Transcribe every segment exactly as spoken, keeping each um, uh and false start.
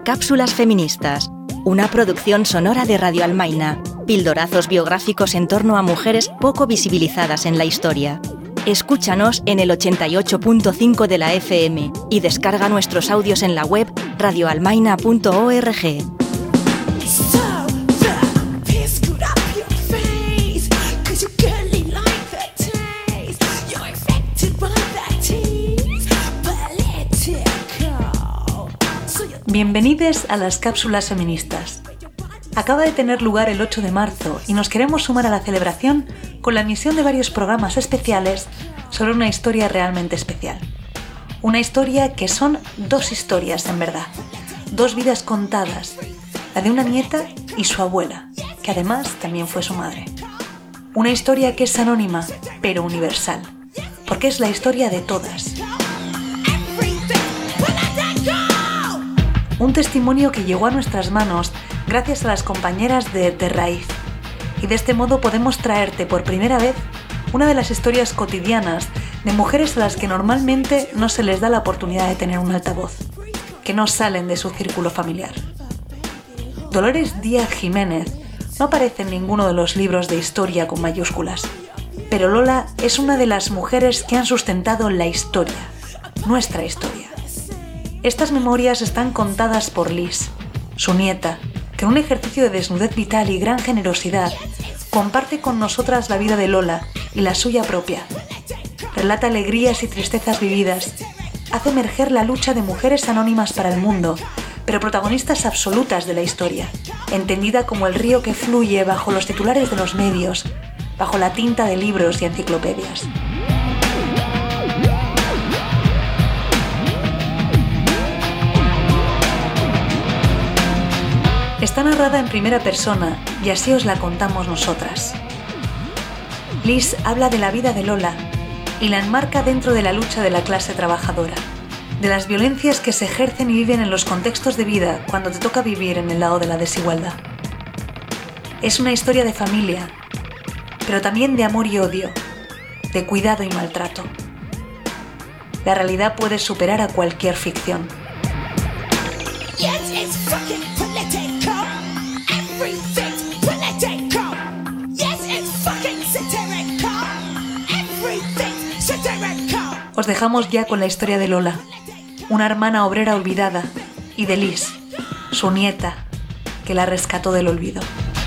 Cápsulas feministas, una producción sonora de Radio Almaina, pildorazos biográficos en torno a mujeres poco visibilizadas en la historia. Escúchanos en el ochenta y ocho punto cinco de la F M y descarga nuestros audios en la web radio almaina punto org. Bienvenidos a las cápsulas feministas. Acaba de tener lugar el ocho de marzo y nos queremos sumar a la celebración con la emisión de varios programas especiales sobre una historia realmente especial. Una historia que son dos historias en verdad, dos vidas contadas, la de una nieta y su abuela, que además también fue su madre. Una historia que es anónima, pero universal, porque es la historia de todas. Un testimonio que llegó a nuestras manos gracias a las compañeras de De Raíz. Y de este modo podemos traerte por primera vez una de las historias cotidianas de mujeres a las que normalmente no se les da la oportunidad de tener un altavoz, que no salen de su círculo familiar. Dolores Díaz Jiménez no aparece en ninguno de los libros de historia con mayúsculas, pero Lola es una de las mujeres que han sustentado la historia, nuestra historia. Estas memorias están contadas por Liz, su nieta, que en un ejercicio de desnudez vital y gran generosidad comparte con nosotras la vida de Lola y la suya propia. Relata alegrías y tristezas vividas, hace emerger la lucha de mujeres anónimas para el mundo, pero protagonistas absolutas de la historia, entendida como el río que fluye bajo los titulares de los medios, bajo la tinta de libros y enciclopedias. Está narrada en primera persona y así os la contamos nosotras. Liz habla de la vida de Lola y la enmarca dentro de la lucha de la clase trabajadora, de las violencias que se ejercen y viven en los contextos de vida cuando te toca vivir en el lado de la desigualdad. Es una historia de familia, pero también de amor y odio, de cuidado y maltrato. La realidad puede superar a cualquier ficción. Os dejamos ya con la historia de Lola, una hermana obrera olvidada, y de Liz, su nieta, que la rescató del olvido.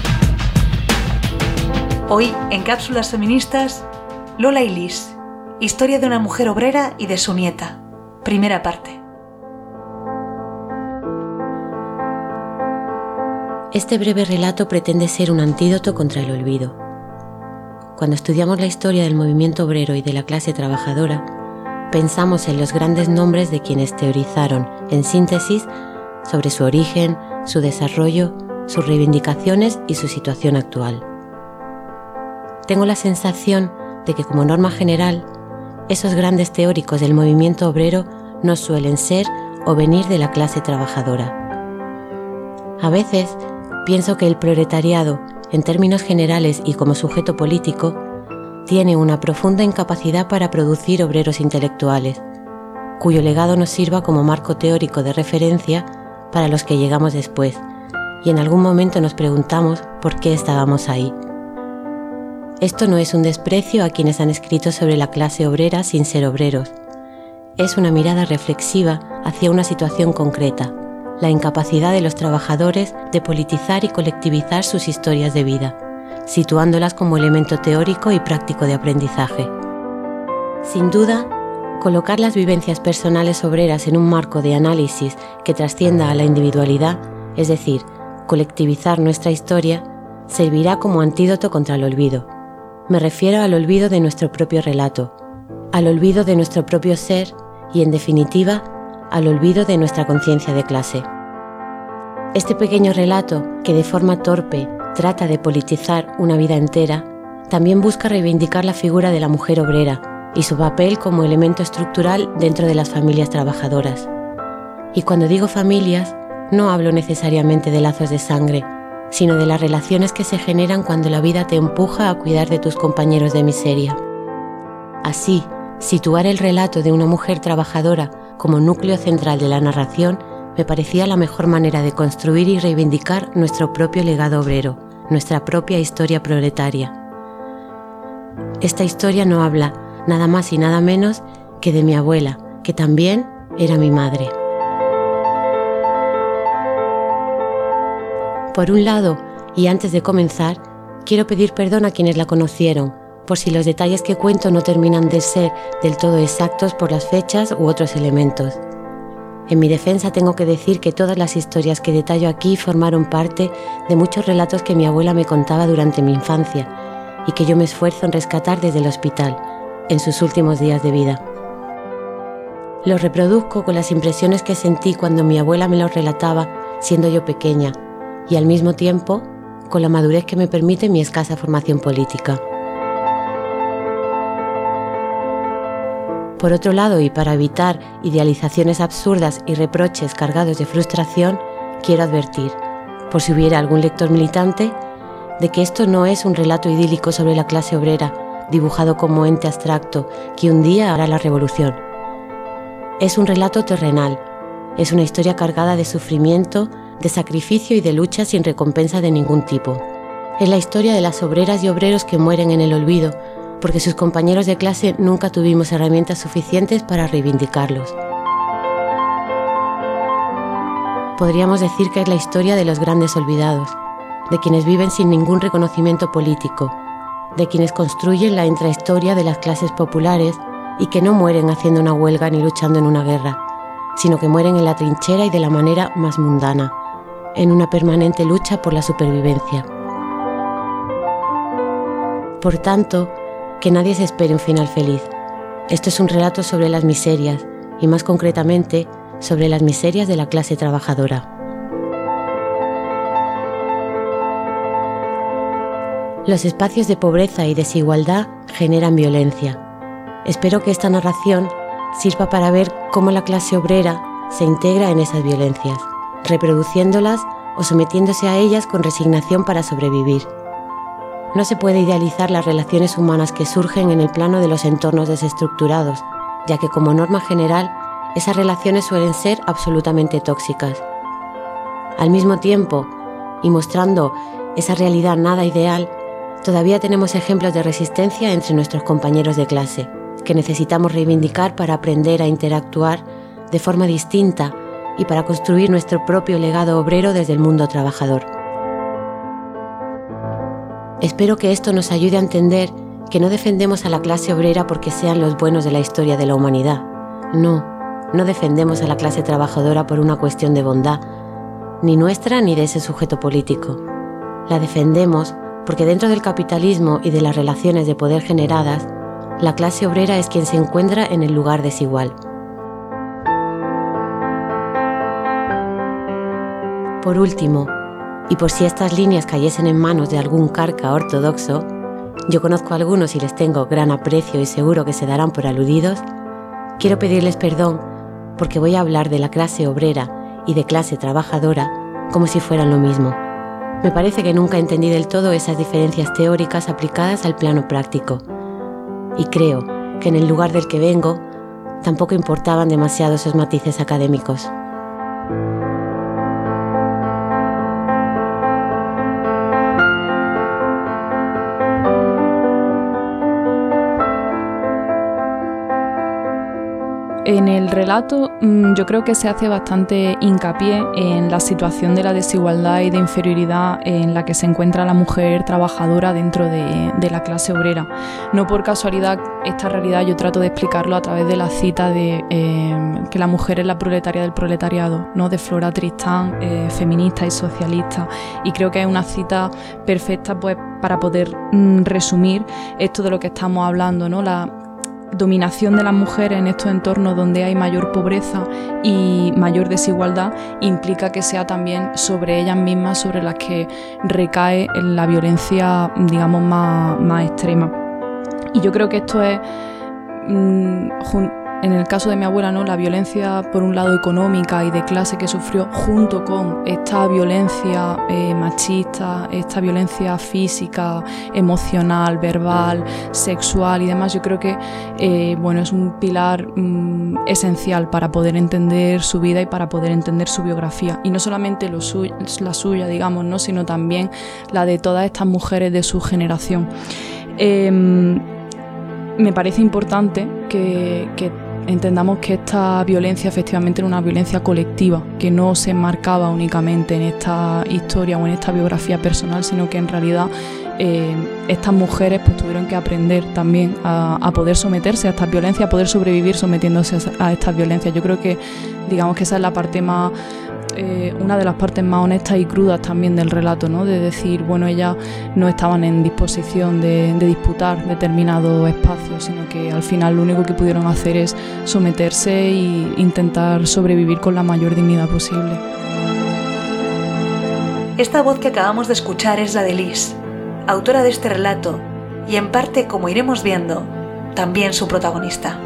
Hoy, en Cápsulas Feministas, Lola y Liz, historia de una mujer obrera y de su nieta, primera parte. Este breve relato pretende ser un antídoto contra el olvido. Cuando estudiamos la historia del movimiento obrero y de la clase trabajadora, pensamos en los grandes nombres de quienes teorizaron, en síntesis, sobre su origen, su desarrollo, sus reivindicaciones y su situación actual. Tengo la sensación de que, como norma general, esos grandes teóricos del movimiento obrero no suelen ser o venir de la clase trabajadora. A veces, pienso que el proletariado, en términos generales y como sujeto político, tiene una profunda incapacidad para producir obreros intelectuales, cuyo legado nos sirva como marco teórico de referencia para los que llegamos después, y en algún momento nos preguntamos por qué estábamos ahí. Esto no es un desprecio a quienes han escrito sobre la clase obrera sin ser obreros. Es una mirada reflexiva hacia una situación concreta, la incapacidad de los trabajadores de politizar y colectivizar sus historias de vida, situándolas como elemento teórico y práctico de aprendizaje. Sin duda, colocar las vivencias personales obreras en un marco de análisis que trascienda a la individualidad, es decir, colectivizar nuestra historia, servirá como antídoto contra el olvido. Me refiero al olvido de nuestro propio relato, al olvido de nuestro propio ser y, en definitiva, al olvido de nuestra conciencia de clase. Este pequeño relato, que de forma torpe trata de politizar una vida entera, también busca reivindicar la figura de la mujer obrera y su papel como elemento estructural dentro de las familias trabajadoras. Y cuando digo familias, no hablo necesariamente de lazos de sangre, sino de las relaciones que se generan cuando la vida te empuja a cuidar de tus compañeros de miseria. Así, situar el relato de una mujer trabajadora como núcleo central de la narración me parecía la mejor manera de construir y reivindicar nuestro propio legado obrero, nuestra propia historia proletaria. Esta historia no habla nada más y nada menos que de mi abuela, que también era mi madre. Por un lado, y antes de comenzar, quiero pedir perdón a quienes la conocieron, por si los detalles que cuento no terminan de ser del todo exactos por las fechas u otros elementos. En mi defensa tengo que decir que todas las historias que detallo aquí formaron parte de muchos relatos que mi abuela me contaba durante mi infancia y que yo me esfuerzo en rescatar desde el hospital, en sus últimos días de vida. Los reproduzco con las impresiones que sentí cuando mi abuela me los relataba siendo yo pequeña y al mismo tiempo con la madurez que me permite mi escasa formación política. Por otro lado, y para evitar idealizaciones absurdas y reproches cargados de frustración, quiero advertir, por si hubiera algún lector militante, de que esto no es un relato idílico sobre la clase obrera, dibujado como ente abstracto, que un día hará la revolución. Es un relato terrenal, es una historia cargada de sufrimiento, de sacrificio y de lucha sin recompensa de ningún tipo. Es la historia de las obreras y obreros que mueren en el olvido, porque sus compañeros de clase nunca tuvimos herramientas suficientes para reivindicarlos. Podríamos decir que es la historia de los grandes olvidados, de quienes viven sin ningún reconocimiento político, de quienes construyen la intrahistoria de las clases populares y que no mueren haciendo una huelga ni luchando en una guerra, sino que mueren en la trinchera y de la manera más mundana, en una permanente lucha por la supervivencia. Por tanto, que nadie se espere un final feliz. Esto es un relato sobre las miserias, y más concretamente, sobre las miserias de la clase trabajadora. Los espacios de pobreza y desigualdad generan violencia. Espero que esta narración sirva para ver cómo la clase obrera se integra en esas violencias, reproduciéndolas o sometiéndose a ellas con resignación para sobrevivir. No se puede idealizar las relaciones humanas que surgen en el plano de los entornos desestructurados, ya que como norma general, esas relaciones suelen ser absolutamente tóxicas. Al mismo tiempo, y mostrando esa realidad nada ideal, todavía tenemos ejemplos de resistencia entre nuestros compañeros de clase, que necesitamos reivindicar para aprender a interactuar de forma distinta y para construir nuestro propio legado obrero desde el mundo trabajador. Espero que esto nos ayude a entender que no defendemos a la clase obrera porque sean los buenos de la historia de la humanidad. No, no defendemos a la clase trabajadora por una cuestión de bondad, ni nuestra ni de ese sujeto político. La defendemos porque dentro del capitalismo y de las relaciones de poder generadas, la clase obrera es quien se encuentra en el lugar desigual. Por último, y por si estas líneas cayesen en manos de algún carca ortodoxo, yo conozco a algunos y les tengo gran aprecio y seguro que se darán por aludidos, quiero pedirles perdón porque voy a hablar de la clase obrera y de clase trabajadora como si fueran lo mismo. Me parece que nunca entendí del todo esas diferencias teóricas aplicadas al plano práctico, y creo que en el lugar del que vengo tampoco importaban demasiado esos matices académicos. En el relato yo creo que se hace bastante hincapié en la situación de la desigualdad y de inferioridad en la que se encuentra la mujer trabajadora dentro de, de la clase obrera. No por casualidad esta realidad yo trato de explicarlo a través de la cita de eh, que la mujer es la proletaria del proletariado, ¿no? De Flora Tristán, eh, feminista y socialista, y creo que es una cita perfecta pues, para poder mm, resumir esto de lo que estamos hablando, ¿no? La dominación de las mujeres en estos entornos donde hay mayor pobreza y mayor desigualdad implica que sea también sobre ellas mismas sobre las que recae la violencia, digamos, más, más extrema. Y yo creo que esto es, mmm, en el caso de mi abuela, ¿no? La violencia, por un lado, económica y de clase que sufrió, junto con esta violencia eh, machista, esta violencia física, emocional, verbal, sexual y demás, yo creo que eh, bueno, es un pilar mm, esencial para poder entender su vida y para poder entender su biografía. Y no solamente lo suyo, la suya, digamos, ¿no? Sino también la de todas estas mujeres de su generación. Eh, me parece importante que, que entendamos que esta violencia efectivamente era una violencia colectiva, que no se enmarcaba únicamente en esta historia o en esta biografía personal, sino que en realidad eh, estas mujeres pues tuvieron que aprender también a, a poder someterse a estas violencias, a poder sobrevivir sometiéndose a, a estas violencias. Yo creo que, digamos que esa es la parte más... Eh, una de las partes más honestas y crudas también del relato, ¿no? De decir, bueno, ellas no estaban en disposición de, de disputar determinados espacios, sino que al final lo único que pudieron hacer es someterse e intentar sobrevivir con la mayor dignidad posible. Esta voz que acabamos de escuchar es la de Liz, autora de este relato y en parte, como iremos viendo, también su protagonista.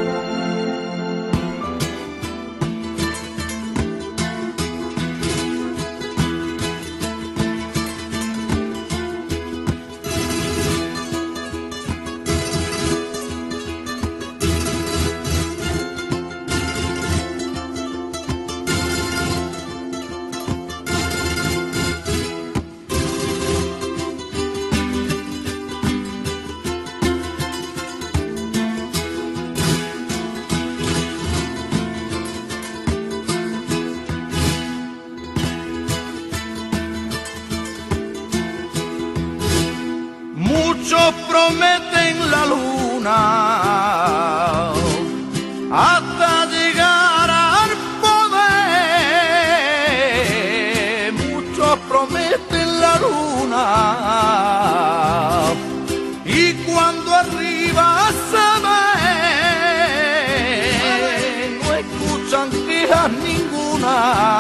Muchos prometen la luna hasta llegar al poder. Muchos prometen la luna y cuando arriba se ve no escuchan quejas ninguna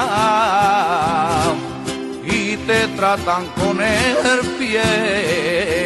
y te tratan con el pie.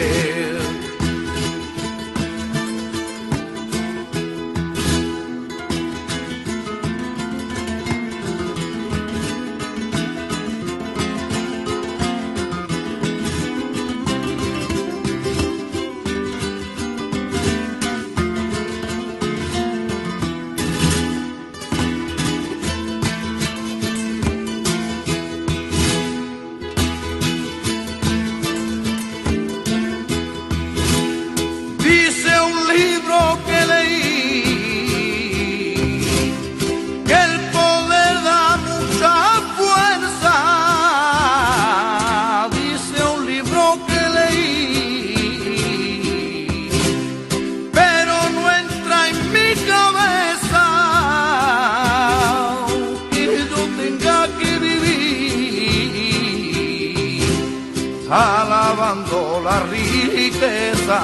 Alabando la riqueza.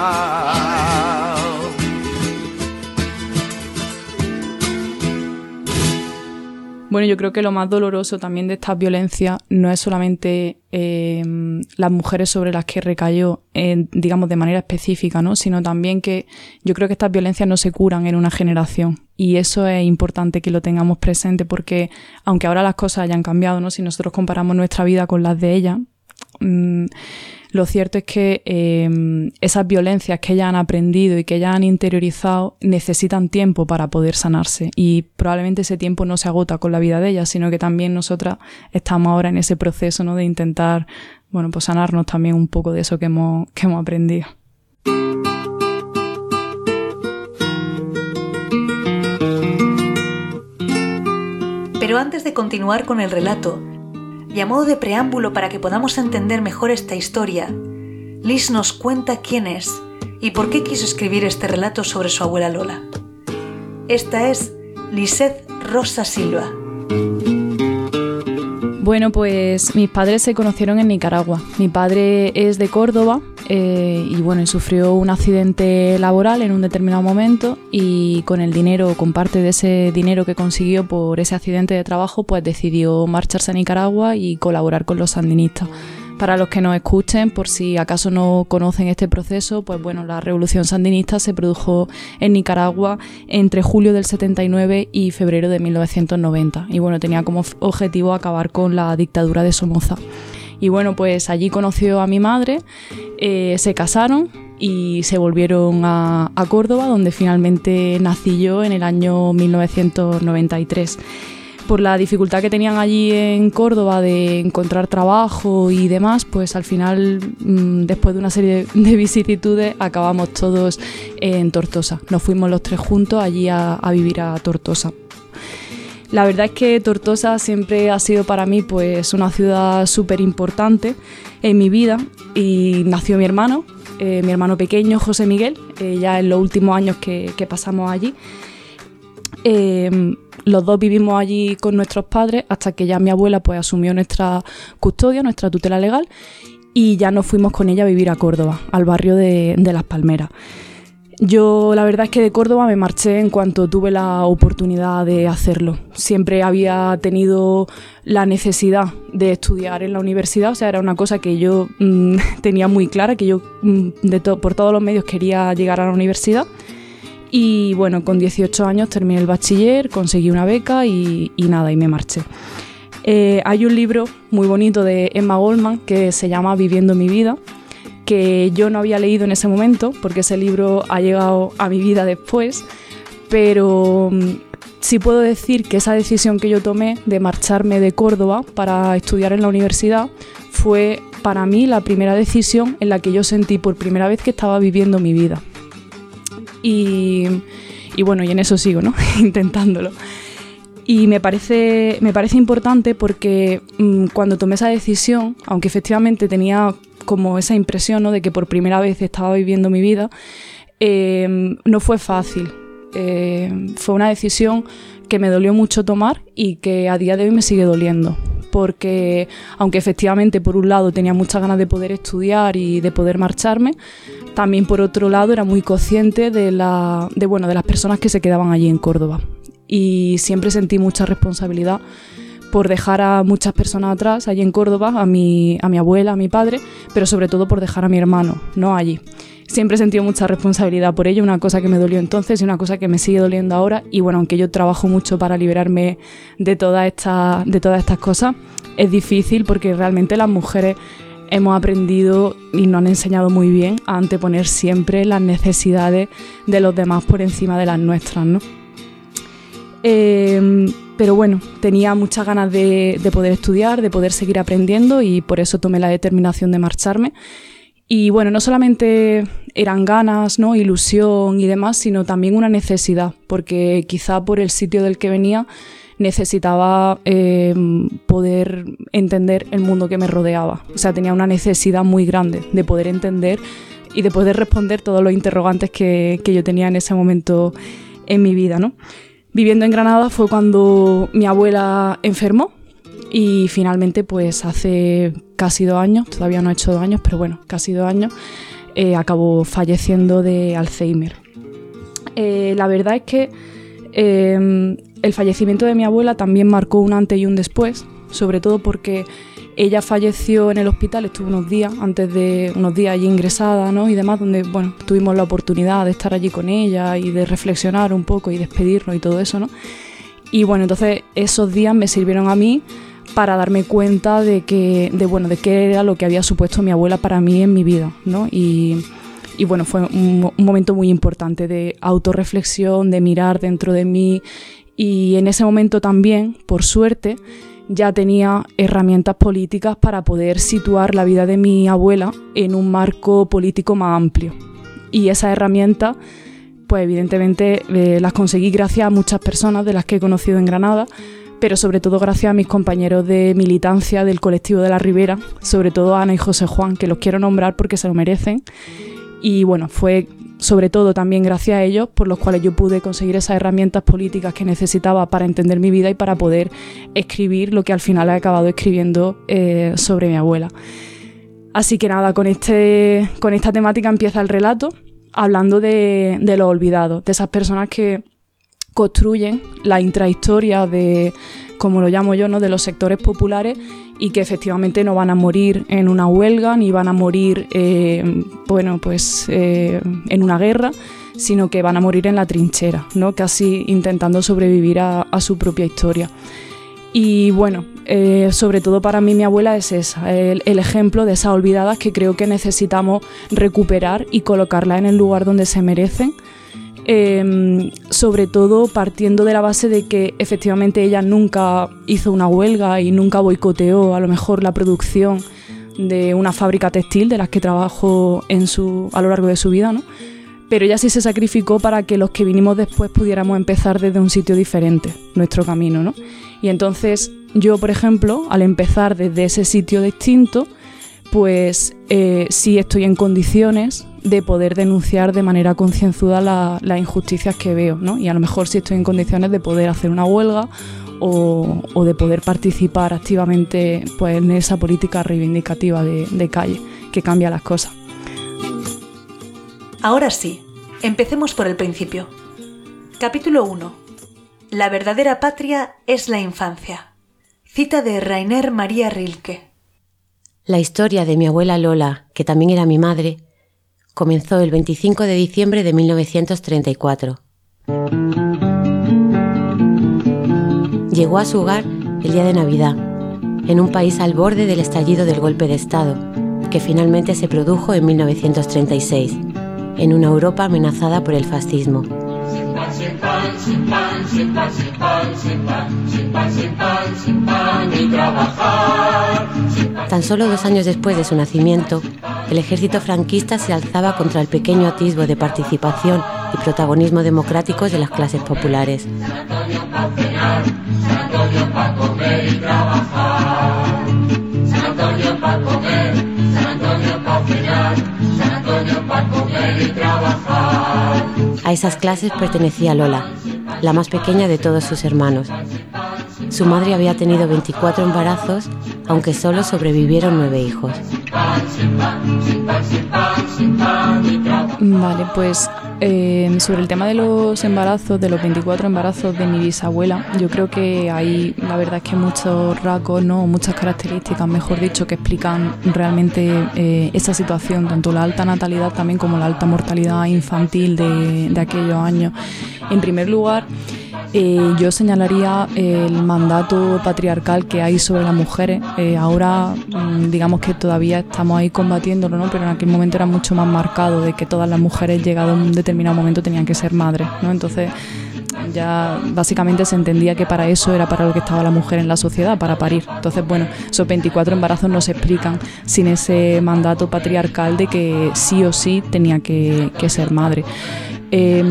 Bueno, yo creo que lo más doloroso también de estas violencias no es solamente eh, las mujeres sobre las que recayó, eh, digamos, de manera específica, ¿no? Sino también que yo creo que estas violencias no se curan en una generación. Y eso es importante que lo tengamos presente porque, aunque ahora las cosas hayan cambiado, ¿no? Si nosotros comparamos nuestra vida con las de ellas, mmm, lo cierto es que eh, esas violencias que ellas han aprendido y que ellas han interiorizado necesitan tiempo para poder sanarse y probablemente ese tiempo no se agota con la vida de ellas, sino que también nosotras estamos ahora en ese proceso, ¿no? De intentar, bueno, pues sanarnos también un poco de eso que hemos, que hemos aprendido. Pero antes de continuar con el relato, y a modo de preámbulo para que podamos entender mejor esta historia, Liz nos cuenta quién es y por qué quiso escribir este relato sobre su abuela Lola. Esta es Lisette Rosa Silva. Bueno, pues mis padres se conocieron en Nicaragua. Mi padre es de Córdoba eh, y bueno, sufrió un accidente laboral en un determinado momento y con el dinero, con parte de ese dinero que consiguió por ese accidente de trabajo, pues decidió marcharse a Nicaragua y colaborar con los sandinistas Para los que nos escuchen, por si acaso no conocen este proceso, pues bueno, la revolución sandinista se produjo en Nicaragua entre julio del setenta y nueve y febrero de mil novecientos noventa. Y bueno, tenía como objetivo acabar con la dictadura de Somoza. Y bueno, pues allí conoció a mi madre, eh, se casaron y se volvieron a, a Córdoba, donde finalmente nací yo en el año mil novecientos noventa y tres. Por la dificultad que tenían allí en Córdoba de encontrar trabajo y demás, pues al final, mmm, después de una serie de, de vicisitudes, acabamos todos en Tortosa. Nos fuimos los tres juntos allí a, a vivir a Tortosa. La verdad es que Tortosa siempre ha sido para mí pues una ciudad súper importante en mi vida, y nació mi hermano, eh, mi hermano pequeño, José Miguel, eh, ya en los últimos años que, que pasamos allí. Eh, los dos vivimos allí con nuestros padres hasta que ya mi abuela pues asumió nuestra custodia, nuestra tutela legal, y ya nos fuimos con ella a vivir a Córdoba, al barrio de, de Las Palmeras. Yo la verdad es que de Córdoba me marché en cuanto tuve la oportunidad de hacerlo. Siempre había tenido la necesidad de estudiar en la universidad, o sea, era una cosa que yo mmm, tenía muy clara, que yo mmm, de to- por todos los medios quería llegar a la universidad. Y bueno, con dieciocho años terminé el bachiller, conseguí una beca y, y nada, y me marché. Eh, hay un libro muy bonito de Emma Goldman que se llama Viviendo mi vida, que yo no había leído en ese momento, porque ese libro ha llegado a mi vida después, pero sí puedo decir que esa decisión que yo tomé de marcharme de Córdoba para estudiar en la universidad fue para mí la primera decisión en la que yo sentí por primera vez que estaba viviendo mi vida. Y, y bueno, y en eso sigo, ¿no? Intentándolo. Y me parece, me parece importante porque mmm, cuando tomé esa decisión, aunque efectivamente tenía como esa impresión, ¿no?, de que por primera vez estaba viviendo mi vida, eh, no fue fácil. Eh, fue una decisión que me dolió mucho tomar y que a día de hoy me sigue doliendo. Porque aunque efectivamente por un lado tenía muchas ganas de poder estudiar y de poder marcharme, también por otro lado era muy consciente de, la, de, bueno, de las personas que se quedaban allí en Córdoba. Y siempre sentí mucha responsabilidad por dejar a muchas personas atrás allí en Córdoba, a mi, a mi abuela, a mi padre, pero sobre todo por dejar a mi hermano, no allí. Siempre he sentido mucha responsabilidad por ello, una cosa que me dolió entonces y una cosa que me sigue doliendo ahora. Y bueno, aunque yo trabajo mucho para liberarme de todas estas, de todas estas cosas, es difícil porque realmente las mujeres hemos aprendido y nos han enseñado muy bien a anteponer siempre las necesidades de los demás por encima de las nuestras, ¿no? Eh, pero bueno, tenía muchas ganas de, de poder estudiar, de poder seguir aprendiendo, y por eso tomé la determinación de marcharme. Y bueno, no solamente eran ganas, ¿no?, ilusión y demás, sino también una necesidad, porque quizá por el sitio del que venía necesitaba eh, poder entender el mundo que me rodeaba. O sea, tenía una necesidad muy grande de poder entender y de poder responder todos los interrogantes que, que yo tenía en ese momento en mi vida, ¿no? Viviendo en Granada fue cuando mi abuela enfermó y finalmente, pues hace casi dos años, todavía no ha hecho dos años, pero bueno, casi dos años, eh, acabó falleciendo de Alzheimer. Eh, la verdad es que eh, el fallecimiento de mi abuela también marcó un antes y un después, sobre todo porque ella falleció en el hospital, estuvo unos días, antes de unos días allí ingresada, ¿no?, y demás, donde bueno, tuvimos la oportunidad de estar allí con ella y de reflexionar un poco y despedirnos y todo eso, ¿no? Y bueno, entonces esos días me sirvieron a mí para darme cuenta de que, de, bueno, de qué era lo que había supuesto mi abuela para mí en mi vida, ¿no? Y, y bueno, fue un, un momento muy importante de autorreflexión, de mirar dentro de mí, y en ese momento también, por suerte, ya tenía herramientas políticas para poder situar la vida de mi abuela en un marco político más amplio. Y esas herramientas, pues evidentemente eh, las conseguí gracias a muchas personas de las que he conocido en Granada, pero sobre todo gracias a mis compañeros de militancia del colectivo de la Ribera, sobre todo a Ana y José Juan, que los quiero nombrar porque se lo merecen. Y bueno, fue sobre todo también gracias a ellos por los cuales yo pude conseguir esas herramientas políticas que necesitaba para entender mi vida y para poder escribir lo que al final he acabado escribiendo eh, sobre mi abuela. Así que nada, con, este, con esta temática empieza el relato, hablando de, de los olvidados, de esas personas que construyen la intrahistoria de como lo llamo yo, ¿no? de los sectores populares, y que efectivamente no van a morir en una huelga ni van a morir eh, bueno, pues, eh, en una guerra, sino que van a morir en la trinchera, ¿no? casi intentando sobrevivir a, a su propia historia. Y bueno, eh, sobre todo para mí mi abuela es esa, el, el ejemplo de esas olvidadas que creo que necesitamos recuperar y colocarlas en el lugar donde se merecen, eh, sobre todo partiendo de la base de que efectivamente ella nunca hizo una huelga y nunca boicoteó a lo mejor la producción de una fábrica textil de las que trabajó en su, a lo largo de su vida, ¿no? Pero ella sí se sacrificó para que los que vinimos después pudiéramos empezar desde un sitio diferente, nuestro camino, ¿no? Y entonces yo, por ejemplo, al empezar desde ese sitio distinto, pues eh, sí estoy en condiciones de poder denunciar de manera concienzuda la, las injusticias que veo, ¿no? Y a lo mejor sí estoy en condiciones de poder hacer una huelga o, o de poder participar activamente, pues, en esa política reivindicativa de, de calle que cambia las cosas. Ahora sí, empecemos por el principio. Capítulo uno. La verdadera patria es la infancia. Cita de Rainer Maria Rilke. La historia de mi abuela Lola, que también era mi madre, comenzó el veinticinco de diciembre de mil novecientos treinta y cuatro. Llegó a su hogar el día de Navidad, en un país al borde del estallido del golpe de Estado, que finalmente se produjo en mil novecientos treinta y seis, en una Europa amenazada por el fascismo. Sin pan, sin pan, sin pan, sin pan, sin pan, sin pan, sin pan, sin pan, sin pan, y trabajar. Tan solo dos años después de su nacimiento, el ejército franquista se alzaba contra el pequeño atisbo de participación y protagonismo democráticos de las clases populares. San Antonio pa' cenar, San Antonio pa' comer y trabajar. San Antonio pa' comer, San Antonio pa' cenar, San Antonio pa' comer y trabajar. A esas clases pertenecía Lola, la más pequeña de todos sus hermanos. Su madre había tenido veinticuatro embarazos, aunque solo sobrevivieron nueve hijos. Vale, pues eh, sobre el tema de los embarazos, de los veinticuatro embarazos de mi bisabuela, yo creo que hay, la verdad es que muchos rasgos, ¿no? Muchas características, mejor dicho, que explican realmente eh, esa situación, tanto la alta natalidad también como la alta mortalidad infantil de, de aquellos años. En primer lugar, Eh, yo señalaría el mandato patriarcal que hay sobre las mujeres. Eh, ahora, mmm, digamos que todavía estamos ahí combatiéndolo, ¿no? Pero en aquel momento era mucho más marcado de que todas las mujeres, llegado a un determinado momento, tenían que ser madres, ¿no? Entonces, ya básicamente se entendía que para eso era para lo que estaba la mujer en la sociedad, para parir. Entonces, bueno, esos veinticuatro embarazos no se explican sin ese mandato patriarcal de que sí o sí tenía que, que ser madre. Eh,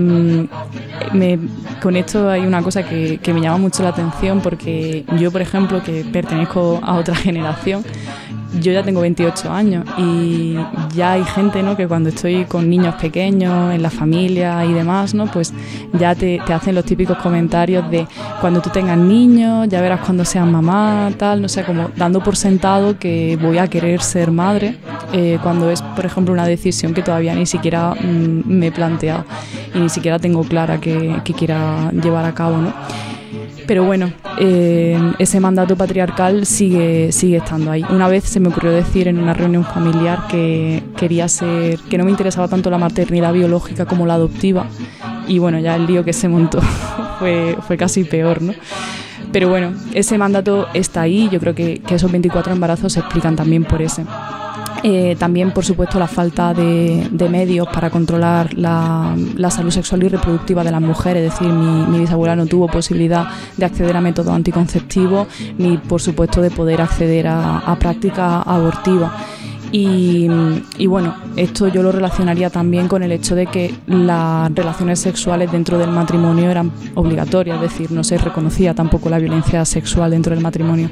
me, con esto hay una cosa que, que me llama mucho la atención, porque yo, por ejemplo, que pertenezco a otra generación, yo ya tengo veintiocho años y ya hay gente, ¿no?, que cuando estoy con niños pequeños, en la familia y demás, ¿no?, pues ya te, te hacen los típicos comentarios de cuando tú tengas niños, ya verás cuando seas mamá, tal, no sé, como dando por sentado que voy a querer ser madre, eh, cuando es, por ejemplo, una decisión que todavía ni siquiera mmm, me he planteado y ni siquiera tengo clara que, que quiera llevar a cabo, ¿no? Pero bueno, eh, ese mandato patriarcal sigue, sigue estando ahí. Una vez se me ocurrió decir en una reunión familiar que quería ser, que no me interesaba tanto la maternidad biológica como la adoptiva, y bueno, ya el lío que se montó fue, fue casi peor, ¿no? Pero bueno, ese mandato está ahí. Yo creo que, que esos veinticuatro embarazos se explican también por ese. Eh, también, por supuesto, la falta de, de medios para controlar la, la salud sexual y reproductiva de las mujeres. Es decir, mi, mi bisabuela no tuvo posibilidad de acceder a métodos anticonceptivos ni, por supuesto, de poder acceder a, a prácticas abortivas. Y, y bueno, esto yo lo relacionaría también con el hecho de que las relaciones sexuales dentro del matrimonio eran obligatorias, es decir, no se reconocía tampoco la violencia sexual dentro del matrimonio.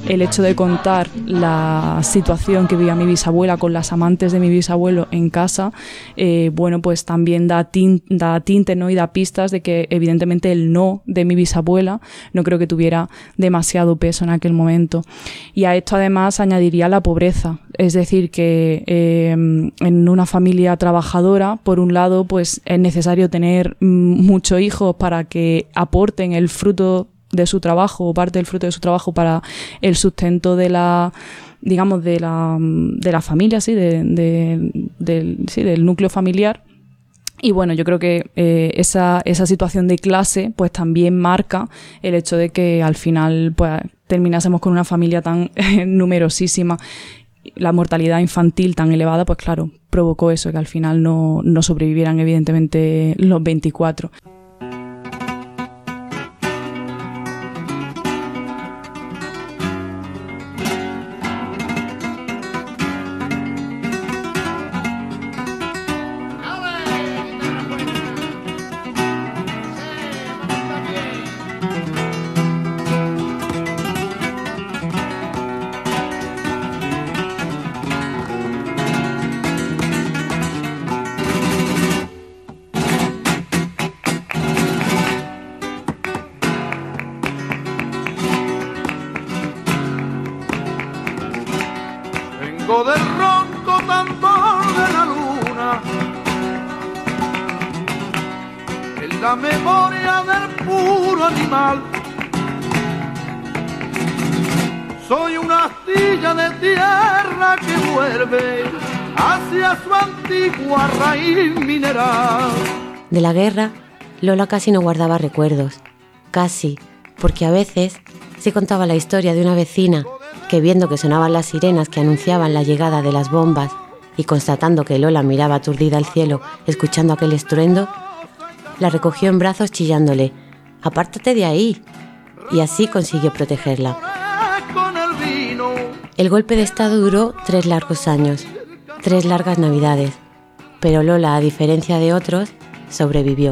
el hecho de contar la situación que vivía mi bisabuela con las amantes de mi bisabuelo en casa, eh, bueno, pues también da, tin, da tinte, ¿no? Y da pistas de que evidentemente el no de mi bisabuela no creo que tuviera demasiado peso en aquel momento. Y a esto además añadiría la pobreza, es decir, que eh, en una familia trabajadora, por un lado, pues es necesario tener mm, muchos hijos para que aporten el fruto de su trabajo o parte del fruto de su trabajo para el sustento de la, digamos, de la, de la familia, sí, de, de, del, sí, del núcleo familiar. Y bueno, yo creo que eh, esa, esa situación de clase pues también marca el hecho de que al final pues terminásemos con una familia tan eh, numerosísima. La mortalidad infantil tan elevada, pues claro, provocó eso, que al final no, no sobrevivieran evidentemente los veinticuatro. Vengo del ronco tambor de la luna, en la memoria del puro animal. Soy una astilla de tierra que vuelve hacia su antigua raíz mineral. De la guerra, Lola casi no guardaba recuerdos. Casi, porque a veces se contaba la historia de una vecina que, viendo que sonaban las sirenas que anunciaban la llegada de las bombas y constatando que Lola miraba aturdida al cielo escuchando aquel estruendo, la recogió en brazos chillándole: «Apártate de ahí», y así consiguió protegerla. El golpe de estado duró tres largos años, tres largas navidades, pero Lola, a diferencia de otros, sobrevivió.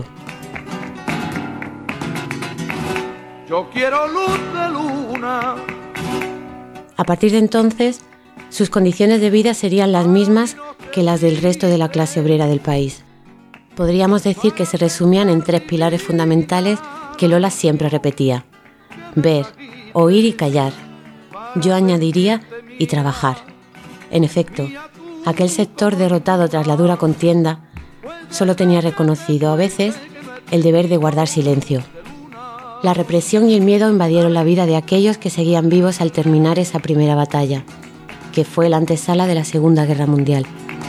Yo quiero luz de luna. A partir de entonces, sus condiciones de vida serían las mismas que las del resto de la clase obrera del país. Podríamos decir que se resumían en tres pilares fundamentales que Lola siempre repetía: ver, oír y callar. Yo añadiría, y trabajar. En efecto, aquel sector derrotado tras la dura contienda solo tenía reconocido a veces el deber de guardar silencio. La represión y el miedo invadieron la vida de aquellos que seguían vivos al terminar esa primera batalla, que fue la antesala de la Segunda Guerra Mundial.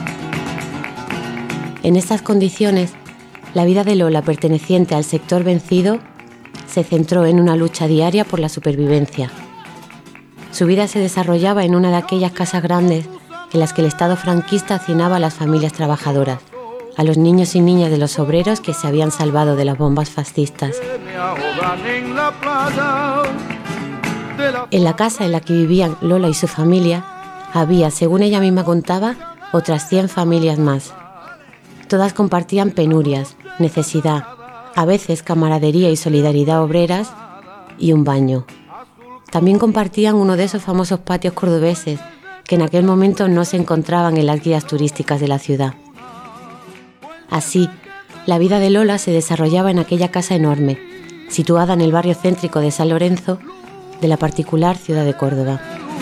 En estas condiciones, la vida de Lola, perteneciente al sector vencido, se centró en una lucha diaria por la supervivencia. Su vida se desarrollaba en una de aquellas casas grandes en las que el Estado franquista hacinaba a las familias trabajadoras, a los niños y niñas de los obreros que se habían salvado de las bombas fascistas. En la casa en la que vivían Lola y su familia, había, según ella misma contaba, otras cien familias más. Todas compartían penurias, necesidad, a veces camaradería y solidaridad obreras y un baño. También compartían uno de esos famosos patios cordobeses que en aquel momento no se encontraban en las guías turísticas de la ciudad. Así, la vida de Lola se desarrollaba en aquella casa enorme, situada en el barrio céntrico de San Lorenzo, de la particular ciudad de Córdoba.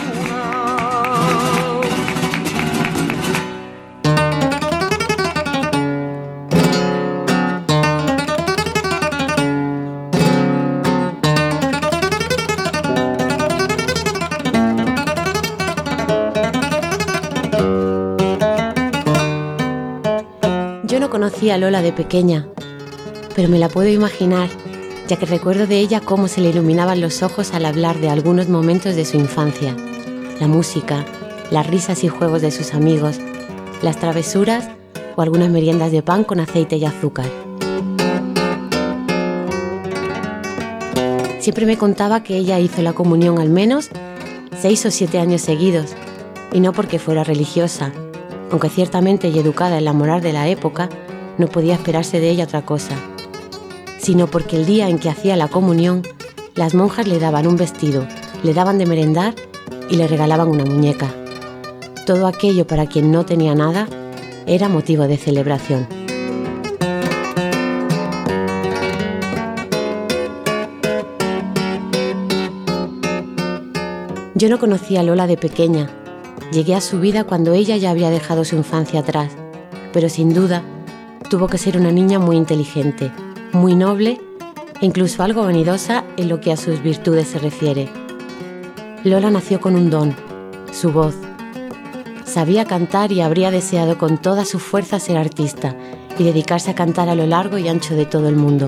Yo no conocía a Lola de pequeña, pero me la puedo imaginar, ya que recuerdo de ella cómo se le iluminaban los ojos al hablar de algunos momentos de su infancia, la música, las risas y juegos de sus amigos, las travesuras o algunas meriendas de pan con aceite y azúcar. Siempre me contaba que ella hizo la comunión al menos seis o siete años seguidos, y no porque fuera religiosa, aunque ciertamente y educada en la moral de la época, no podía esperarse de ella otra cosa, sino porque el día en que hacía la comunión, las monjas le daban un vestido, le daban de merendar y le regalaban una muñeca. Todo aquello para quien no tenía nada era motivo de celebración. Yo no conocía a Lola de pequeña. Llegué a su vida cuando ella ya había dejado su infancia atrás, pero sin duda tuvo que ser una niña muy inteligente, muy noble e incluso algo vanidosa en lo que a sus virtudes se refiere. Lola nació con un don, su voz. Sabía cantar y habría deseado con toda su fuerza ser artista y dedicarse a cantar a lo largo y ancho de todo el mundo.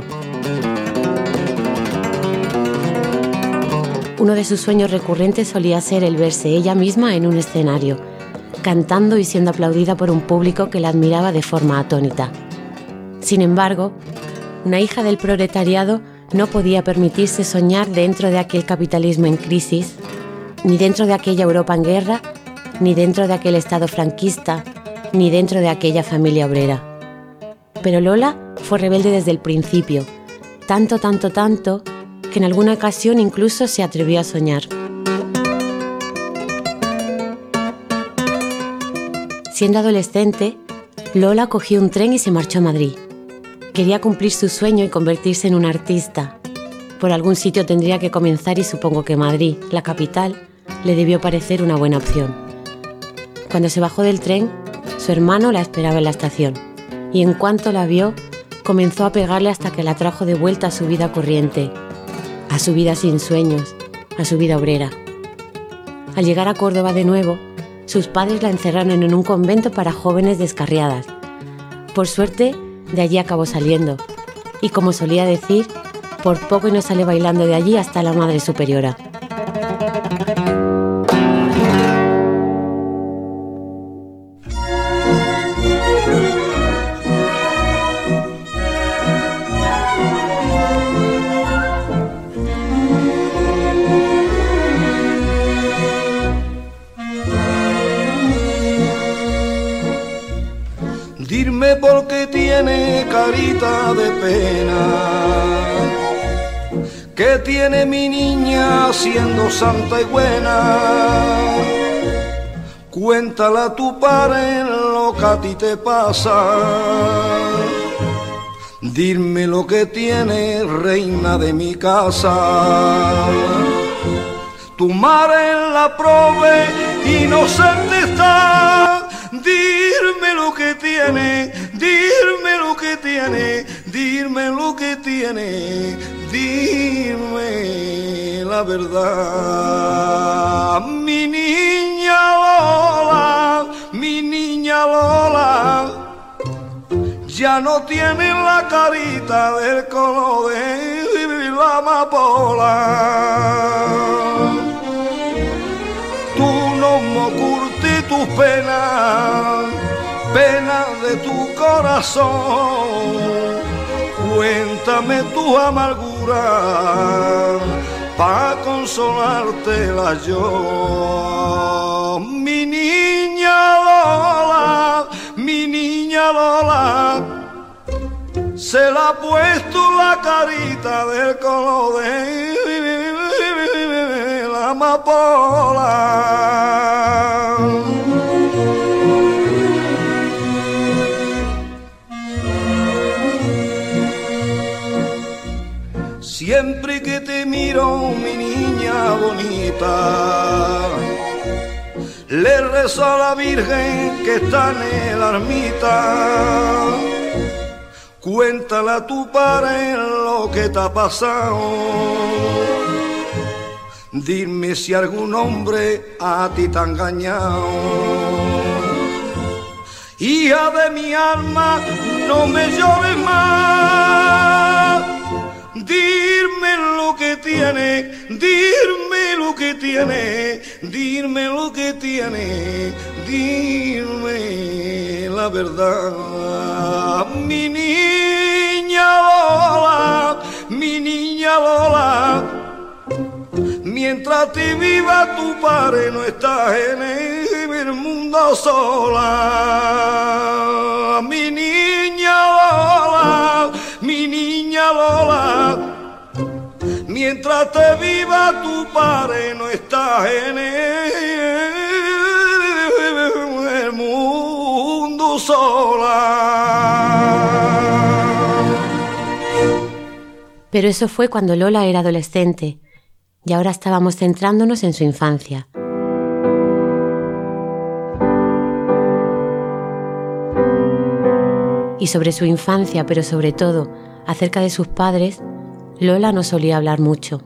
Uno de sus sueños recurrentes solía ser el verse ella misma en un escenario, cantando y siendo aplaudida por un público que la admiraba de forma atónita. Sin embargo, una hija del proletariado no podía permitirse soñar dentro de aquel capitalismo en crisis, ni dentro de aquella Europa en guerra, ni dentro de aquel Estado franquista, ni dentro de aquella familia obrera. Pero Lola fue rebelde desde el principio, tanto, tanto, tanto, que en alguna ocasión incluso se atrevió a soñar. Siendo adolescente, Lola cogió un tren y se marchó a Madrid. Quería cumplir su sueño y convertirse en una artista. Por algún sitio tendría que comenzar y supongo que Madrid, la capital, le debió parecer una buena opción. Cuando se bajó del tren, su hermano la esperaba en la estación y en cuanto la vio, comenzó a pegarle hasta que la trajo de vuelta a su vida corriente, a su vida sin sueños, a su vida obrera. Al llegar a Córdoba de nuevo, sus padres la encerraron en un convento para jóvenes descarriadas. Por suerte, de allí acabó saliendo, y como solía decir, por poco y no sale bailando de allí hasta la Madre Superiora. Dime por qué tiene carita de pena, que tiene mi niña siendo santa y buena. Cuéntale a tu padre lo que a ti te pasa. Dime lo que tiene, reina de mi casa. Tu madre la prove inocente está. Dime lo que tiene, dime lo que tiene, dime lo que tiene, dime la verdad. Mi niña Lola, mi niña Lola, ya no tiene la carita del color de la amapola. Tú no me ocultes tus penas, penas de tu corazón. Cuéntame tu amargura pa' consolártela yo. Mi niña Lola, mi niña Lola, se la ha puesto la carita del color de la amapola. Siempre que te miro, mi niña bonita, le rezo a la Virgen que está en la ermita. Cuéntale a tu padre lo que te ha pasado. Dime si algún hombre a ti te ha engañado. Hija de mi alma, no me llores más. Dime lo que tiene, dime lo que tiene, dime lo que tiene, dime la verdad. Mi niña Lola, mi niña Lola, mientras te viva tu padre no estás en el mundo sola. Mi niña Lola, mi niña Lola, Mientras te viva tu padre no estás en el mundo sola. Pero eso fue cuando Lola era adolescente y ahora estábamos centrándonos en su infancia. Y sobre su infancia, pero sobre todo acerca de sus padres, Lola no solía hablar mucho.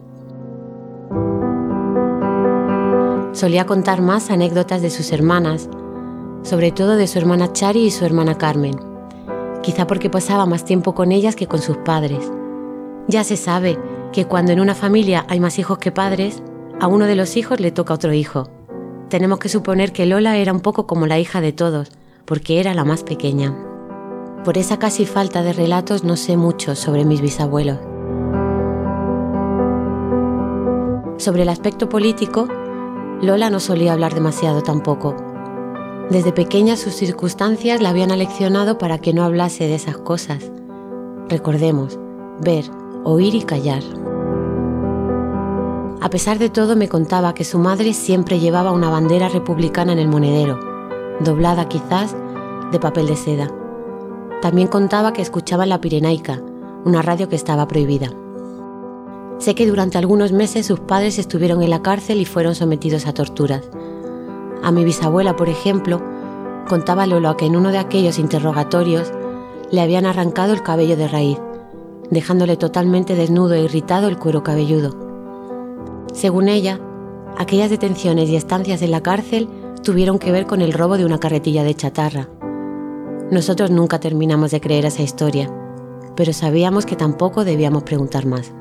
Solía contar más anécdotas de sus hermanas, sobre todo de su hermana Chari y su hermana Carmen, quizá porque pasaba más tiempo con ellas que con sus padres. Ya se sabe que cuando en una familia hay más hijos que padres, a uno de los hijos le toca otro hijo. Tenemos que suponer que Lola era un poco como la hija de todos, porque era la más pequeña. Por esa casi falta de relatos no sé mucho sobre mis bisabuelos. Sobre el aspecto político, Lola no solía hablar demasiado tampoco. Desde pequeña sus circunstancias la habían aleccionado para que no hablase de esas cosas. Recordemos, ver, oír y callar. A pesar de todo me contaba que su madre siempre llevaba una bandera republicana en el monedero, doblada quizás de papel de seda. También contaba que escuchaba la Pirenaica, una radio que estaba prohibida. Sé que durante algunos meses sus padres estuvieron en la cárcel y fueron sometidos a torturas. A mi bisabuela, por ejemplo, contaba Lola que en uno de aquellos interrogatorios le habían arrancado el cabello de raíz, dejándole totalmente desnudo e irritado el cuero cabelludo. Según ella, aquellas detenciones y estancias en la cárcel tuvieron que ver con el robo de una carretilla de chatarra. Nosotros nunca terminamos de creer esa historia, pero sabíamos que tampoco debíamos preguntar más.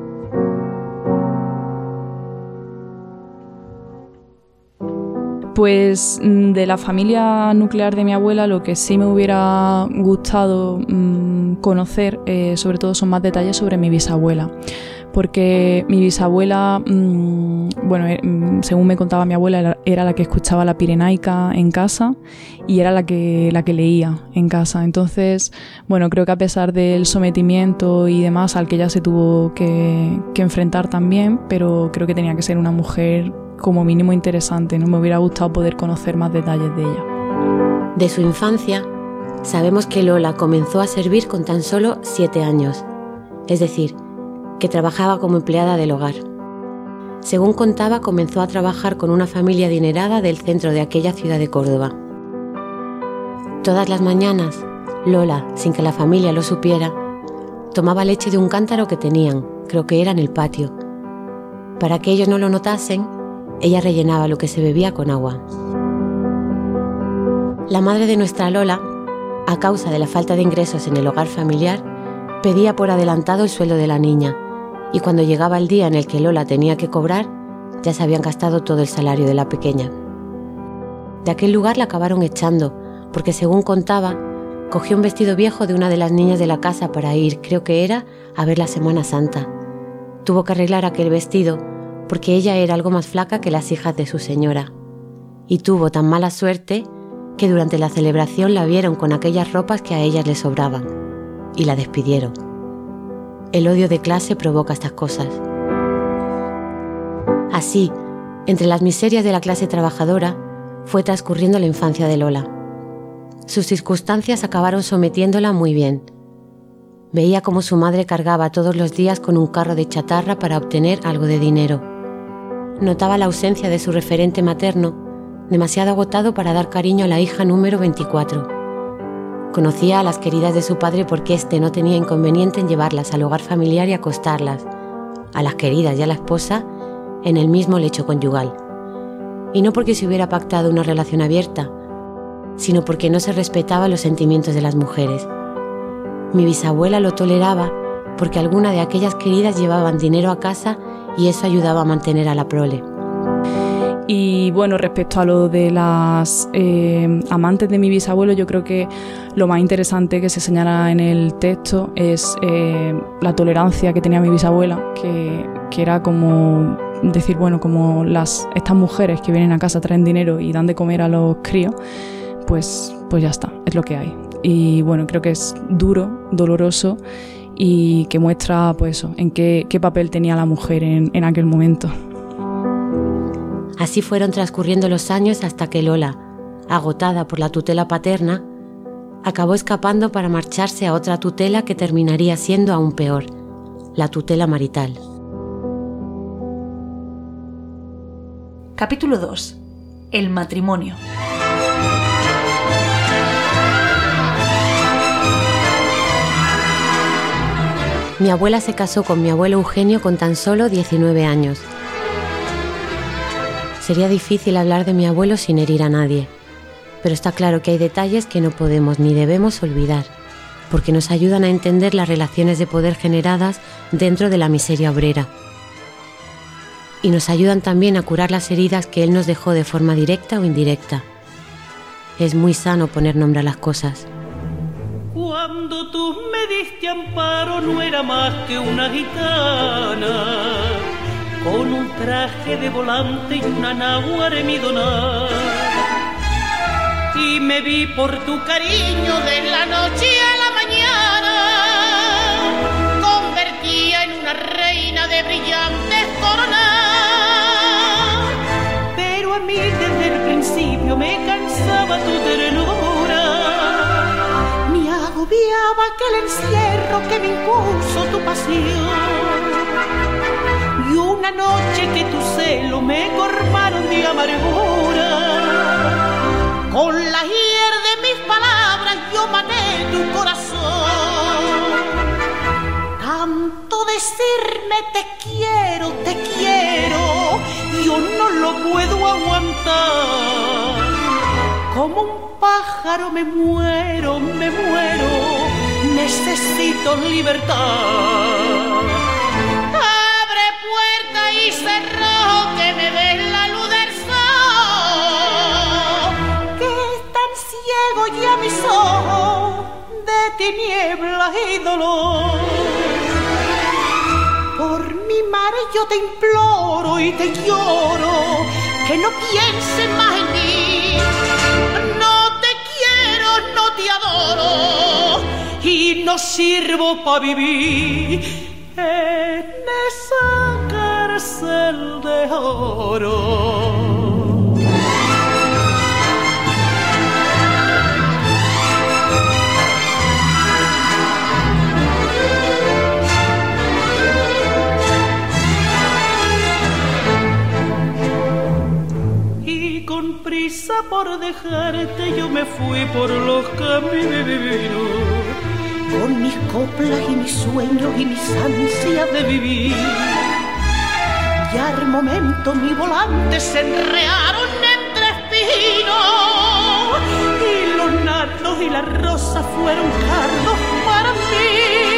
Pues de la familia nuclear de mi abuela, lo que sí me hubiera gustado mmm, conocer, eh, sobre todo son más detalles sobre mi bisabuela. Porque mi bisabuela, mmm, bueno, eh, según me contaba mi abuela, era, era la que escuchaba la Pirenaica en casa y era la que, la que leía en casa. Entonces, bueno, creo que a pesar del sometimiento y demás al que ella se tuvo que, que enfrentar también, pero creo que tenía que ser una mujer como mínimo interesante, ¿no? Me hubiera gustado poder conocer más detalles de ella. De su infancia, sabemos que Lola comenzó a servir con tan solo siete años, es decir, que trabajaba como empleada del hogar. Según contaba, comenzó a trabajar con una familia adinerada del centro de aquella ciudad de Córdoba. Todas las mañanas, Lola, sin que la familia lo supiera, tomaba leche de un cántaro que tenían, creo que era en el patio. Para que ellos no lo notasen, ella rellenaba lo que se bebía con agua. La madre de nuestra Lola, a causa de la falta de ingresos en el hogar familiar, pedía por adelantado el sueldo de la niña, y cuando llegaba el día en el que Lola tenía que cobrar, ya se habían gastado todo el salario de la pequeña. De aquel lugar la acabaron echando, porque según contaba, cogió un vestido viejo de una de las niñas de la casa para ir, creo que era, a ver la Semana Santa. Tuvo que arreglar aquel vestido, porque ella era algo más flaca que las hijas de su señora. Y tuvo tan mala suerte que durante la celebración la vieron con aquellas ropas que a ellas les sobraban, y la despidieron. El odio de clase provoca estas cosas. Así, entre las miserias de la clase trabajadora, fue transcurriendo la infancia de Lola. Sus circunstancias acabaron sometiéndola muy bien. Veía cómo su madre cargaba todos los días con un carro de chatarra para obtener algo de dinero. Notaba la ausencia de su referente materno, demasiado agotado para dar cariño a la hija número veinticuatro. Conocía a las queridas de su padre porque éste no tenía inconveniente en llevarlas al hogar familiar y acostarlas, a las queridas y a la esposa, en el mismo lecho conyugal. Y no porque se hubiera pactado una relación abierta, sino porque no se respetaban los sentimientos de las mujeres. Mi bisabuela lo toleraba porque alguna de aquellas queridas llevaban dinero a casa y eso ayudaba a mantener a la prole. Y bueno, respecto a lo de las eh, amantes de mi bisabuelo, yo creo que lo más interesante que se señala en el texto es eh, la tolerancia que tenía mi bisabuela, que, que era como decir, bueno, como las estas mujeres que vienen a casa, traen dinero y dan de comer a los críos, pues, pues ya está, es lo que hay. Y bueno, creo que es duro, doloroso y que muestra pues eso, en qué, qué papel tenía la mujer en, en aquel momento. Así fueron transcurriendo los años hasta que Lola, agotada por la tutela paterna, acabó escapando para marcharse a otra tutela que terminaría siendo aún peor, la tutela marital. Capítulo dos. El matrimonio. Mi abuela se casó con mi abuelo Eugenio con tan solo diecinueve años. Sería difícil hablar de mi abuelo sin herir a nadie, pero está claro que hay detalles que no podemos ni debemos olvidar, porque nos ayudan a entender las relaciones de poder generadas dentro de la miseria obrera. Y nos ayudan también a curar las heridas que él nos dejó de forma directa o indirecta. Es muy sano poner nombre a las cosas. Cuando tú me diste amparo no era más que una gitana, con un traje de volante y una náhuatl midona. Y me vi por tu cariño de la noche a la mañana, convertía en una reina de brillantes coronas. Pero a mí desde el principio me cansaba tu ternura, me agobiaba aquel encierro que me impuso tu pasión. Y una noche que tu celo me colmaron de amargura, con la hiel de mis palabras yo maté tu corazón. Tanto decirme te quiero, te quiero, yo no lo puedo aguantar. Como un pájaro me muero, me muero, necesito libertad. Abre puerta y cerró que me des la luz del sol, que están ciegos ya mis ojos de tinieblas y dolor. Por mi madre yo te imploro y te lloro que no pienses más en mí. No te quiero, no te adoro y no sirvo para vivir en esa cárcel de oro. Con prisa por dejarte yo me fui por los caminos, con mis coplas y mis sueños y mis ansias de vivir. Y al momento mi volante se enrearon entre espinos, y los nardos y las rosas fueron cardos para mí.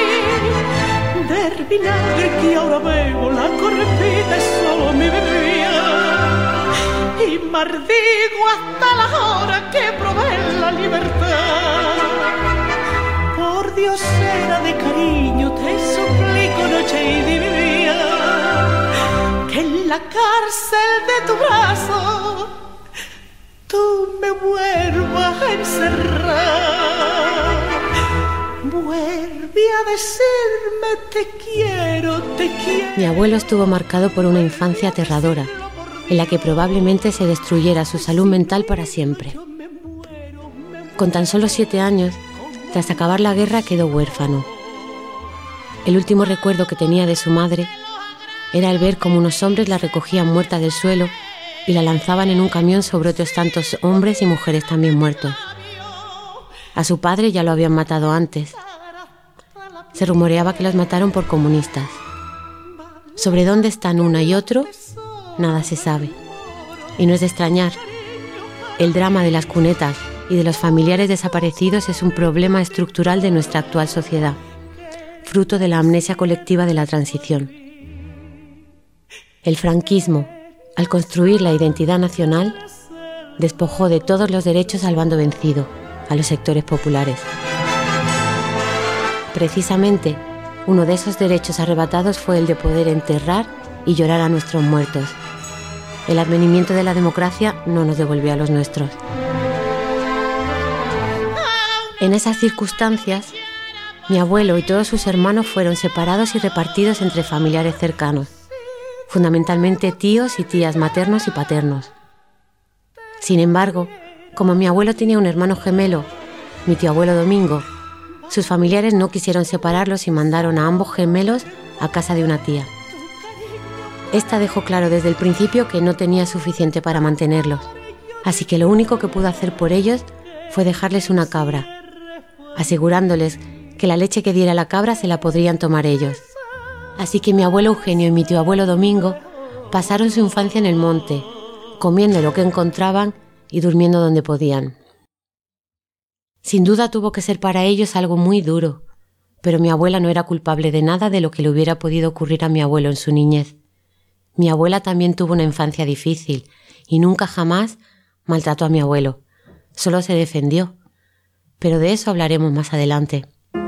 Del vinagre que ahora bebo la correpita es solo mi bebida, y maldigo hasta la hora que probé la libertad. Por Dios era de cariño, te suplico noche y día, que en la cárcel de tu brazo tú me vuelvas a encerrar. Vuelve a decirme te quiero, te quiero. Mi abuelo estuvo marcado por una infancia aterradora, en la que probablemente se destruyera su salud mental para siempre. Con tan solo siete años, tras acabar la guerra, quedó huérfano. El último recuerdo que tenía de su madre era el ver cómo unos hombres la recogían muerta del suelo y la lanzaban en un camión sobre otros tantos hombres y mujeres también muertos. A su padre ya lo habían matado antes. Se rumoreaba que los mataron por comunistas. Sobre dónde están una y otro, nada se sabe. Y no es de extrañar. El drama de las cunetas y de los familiares desaparecidos es un problema estructural de nuestra actual sociedad, fruto de la amnesia colectiva de la transición. El franquismo, al construir la identidad nacional, despojó de todos los derechos al bando vencido, a los sectores populares. Precisamente, uno de esos derechos arrebatados fue el de poder enterrar y llorar a nuestros muertos. El advenimiento de la democracia no nos devolvió a los nuestros. En esas circunstancias, Mi abuelo y todos sus hermanos fueron separados y repartidos entre familiares cercanos, fundamentalmente tíos y tías maternos y paternos. Sin embargo, como mi abuelo tenía un hermano gemelo, mi tío abuelo Domingo, sus familiares no quisieron separarlos y mandaron a ambos gemelos a casa de una tía. Esta dejó claro desde el principio que no tenía suficiente para mantenerlos, así que lo único que pudo hacer por ellos fue dejarles una cabra, asegurándoles que la leche que diera la cabra se la podrían tomar ellos. Así que mi abuelo Eugenio y mi tío abuelo Domingo pasaron su infancia en el monte, comiendo lo que encontraban y durmiendo donde podían. Sin duda tuvo que ser para ellos algo muy duro, pero mi abuela no era culpable de nada de lo que le hubiera podido ocurrir a mi abuelo en su niñez. Mi abuela también tuvo una infancia difícil y nunca jamás maltrató a mi abuelo, solo se defendió, pero de eso hablaremos más adelante.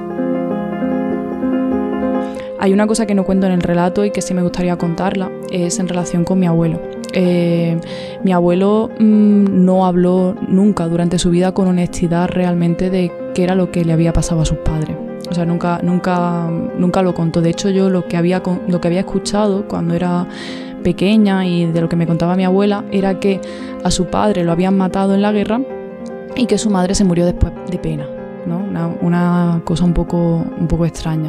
Hay una cosa que no cuento en el relato y que sí me gustaría contarla, es en relación con mi abuelo. Eh, mi abuelo mmm, no habló nunca durante su vida con honestidad realmente de qué era lo que le había pasado a sus padres. O sea, nunca, nunca, nunca lo contó. De hecho, yo lo que había, lo que había escuchado cuando era pequeña y de lo que me contaba mi abuela era que a su padre lo habían matado en la guerra y que su madre se murió después de pena, ¿no? Una, una cosa un poco, un poco extraña.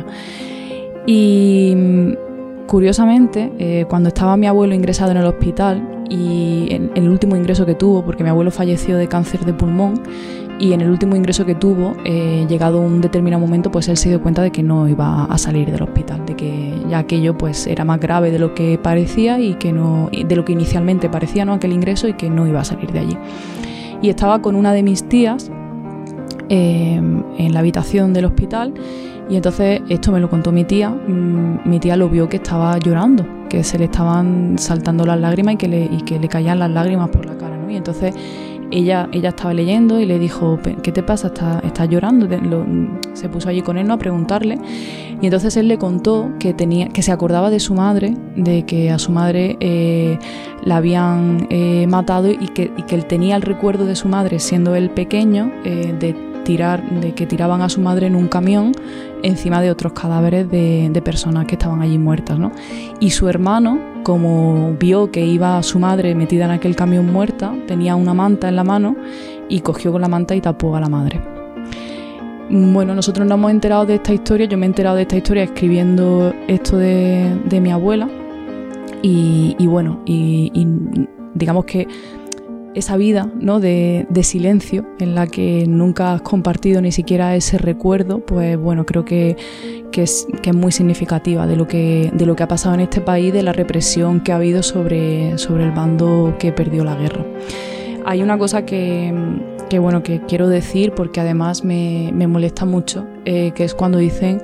Y curiosamente, eh, cuando estaba mi abuelo ingresado en el hospital y en, en el último ingreso que tuvo, porque mi abuelo falleció de cáncer de pulmón, y en el último ingreso que tuvo, eh, llegado un determinado momento, pues él se dio cuenta de que no iba a salir del hospital, de que ya aquello pues era más grave de lo que parecía y que no, de lo que inicialmente parecía, ¿no?, aquel ingreso, y que no iba a salir de allí. Y estaba con una de mis tías eh, en la habitación del hospital. Y entonces esto me lo contó mi tía, mi tía lo vio que estaba llorando, que se le estaban saltando las lágrimas y que le, y que le caían las lágrimas por la cara, ¿no? Y entonces ella, ella estaba leyendo y le dijo, ¿qué te pasa? ¿Estás, estás llorando? Lo, se puso allí con él, ¿no?, a preguntarle, y entonces él le contó que, tenía, que se acordaba de su madre, de que a su madre eh, la habían eh, matado y que, y que él tenía el recuerdo de su madre siendo él pequeño, eh, de tirar, de que tiraban a su madre en un camión encima de otros cadáveres de, de personas que estaban allí muertas, ¿no? Y su hermano, como vio que iba su madre metida en aquel camión muerta, tenía una manta en la mano y cogió con la manta y tapó a la madre. Bueno, nosotros nos hemos enterado de esta historia, yo me he enterado de esta historia escribiendo esto de, de mi abuela y, y bueno, y, y digamos que esa vida, ¿no?, de, de silencio en la que nunca has compartido ni siquiera ese recuerdo, pues bueno, creo que, que, es, que es muy significativa de lo que, de lo que ha pasado en este país, de la represión que ha habido sobre, sobre el bando que perdió la guerra. Hay una cosa que, que, bueno, que quiero decir porque además me, me molesta mucho, eh, que es cuando dicen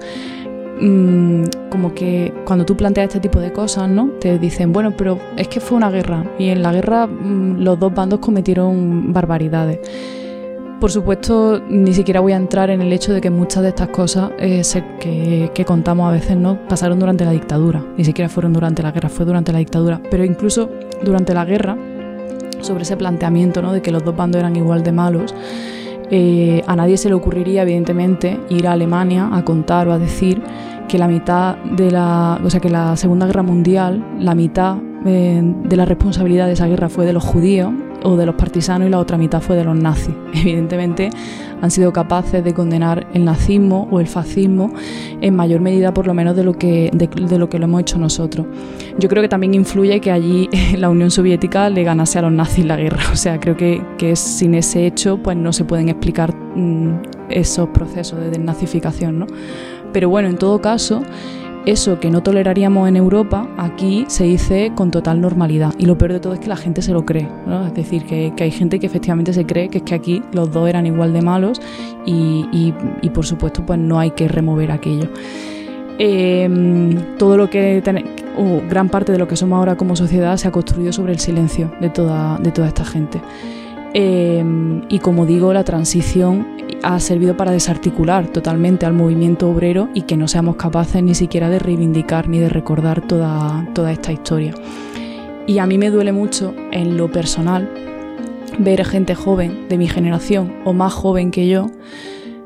como que cuando tú planteas este tipo de cosas, ¿no?, te dicen, bueno, pero es que fue una guerra y en la guerra mmm, los dos bandos cometieron barbaridades. Por supuesto, ni siquiera voy a entrar en el hecho de que muchas de estas cosas eh, se, que, que contamos a veces, ¿no?, pasaron durante la dictadura, ni siquiera fueron durante la guerra, fue durante la dictadura, pero incluso durante la guerra, sobre ese planteamiento, ¿no?, de que los dos bandos eran igual de malos, eh, a nadie se le ocurriría, evidentemente, ir a Alemania a contar o a decir que la mitad de la, o sea, que la Segunda Guerra Mundial, la mitad eh, de la responsabilidad de esa guerra fue de los judíos o de los partisanos y la otra mitad fue de los nazis. Evidentemente han sido capaces de condenar el nazismo o el fascismo en mayor medida, por lo menos, de lo que, de, de lo que lo hemos hecho nosotros. Yo creo que también influye que allí la Unión Soviética le ganase a los nazis la guerra. O sea, creo que, que sin ese hecho pues no se pueden explicar mmm, esos procesos de desnazificación, ¿no? Pero bueno, en todo caso, eso que no toleraríamos en Europa, aquí se dice con total normalidad. Y lo peor de todo es que la gente se lo cree, ¿no? Es decir, que, que hay gente que efectivamente se cree que es que aquí los dos eran igual de malos y, y, y por supuesto, pues no hay que remover aquello. Eh, todo lo que ten, o gran parte de lo que somos ahora como sociedad se ha construido sobre el silencio de toda, de toda esta gente. Eh, y como digo, la transición ha servido para desarticular totalmente al movimiento obrero y que no seamos capaces ni siquiera de reivindicar ni de recordar toda, toda esta historia. Y a mí me duele mucho en lo personal ver gente joven de mi generación o más joven que yo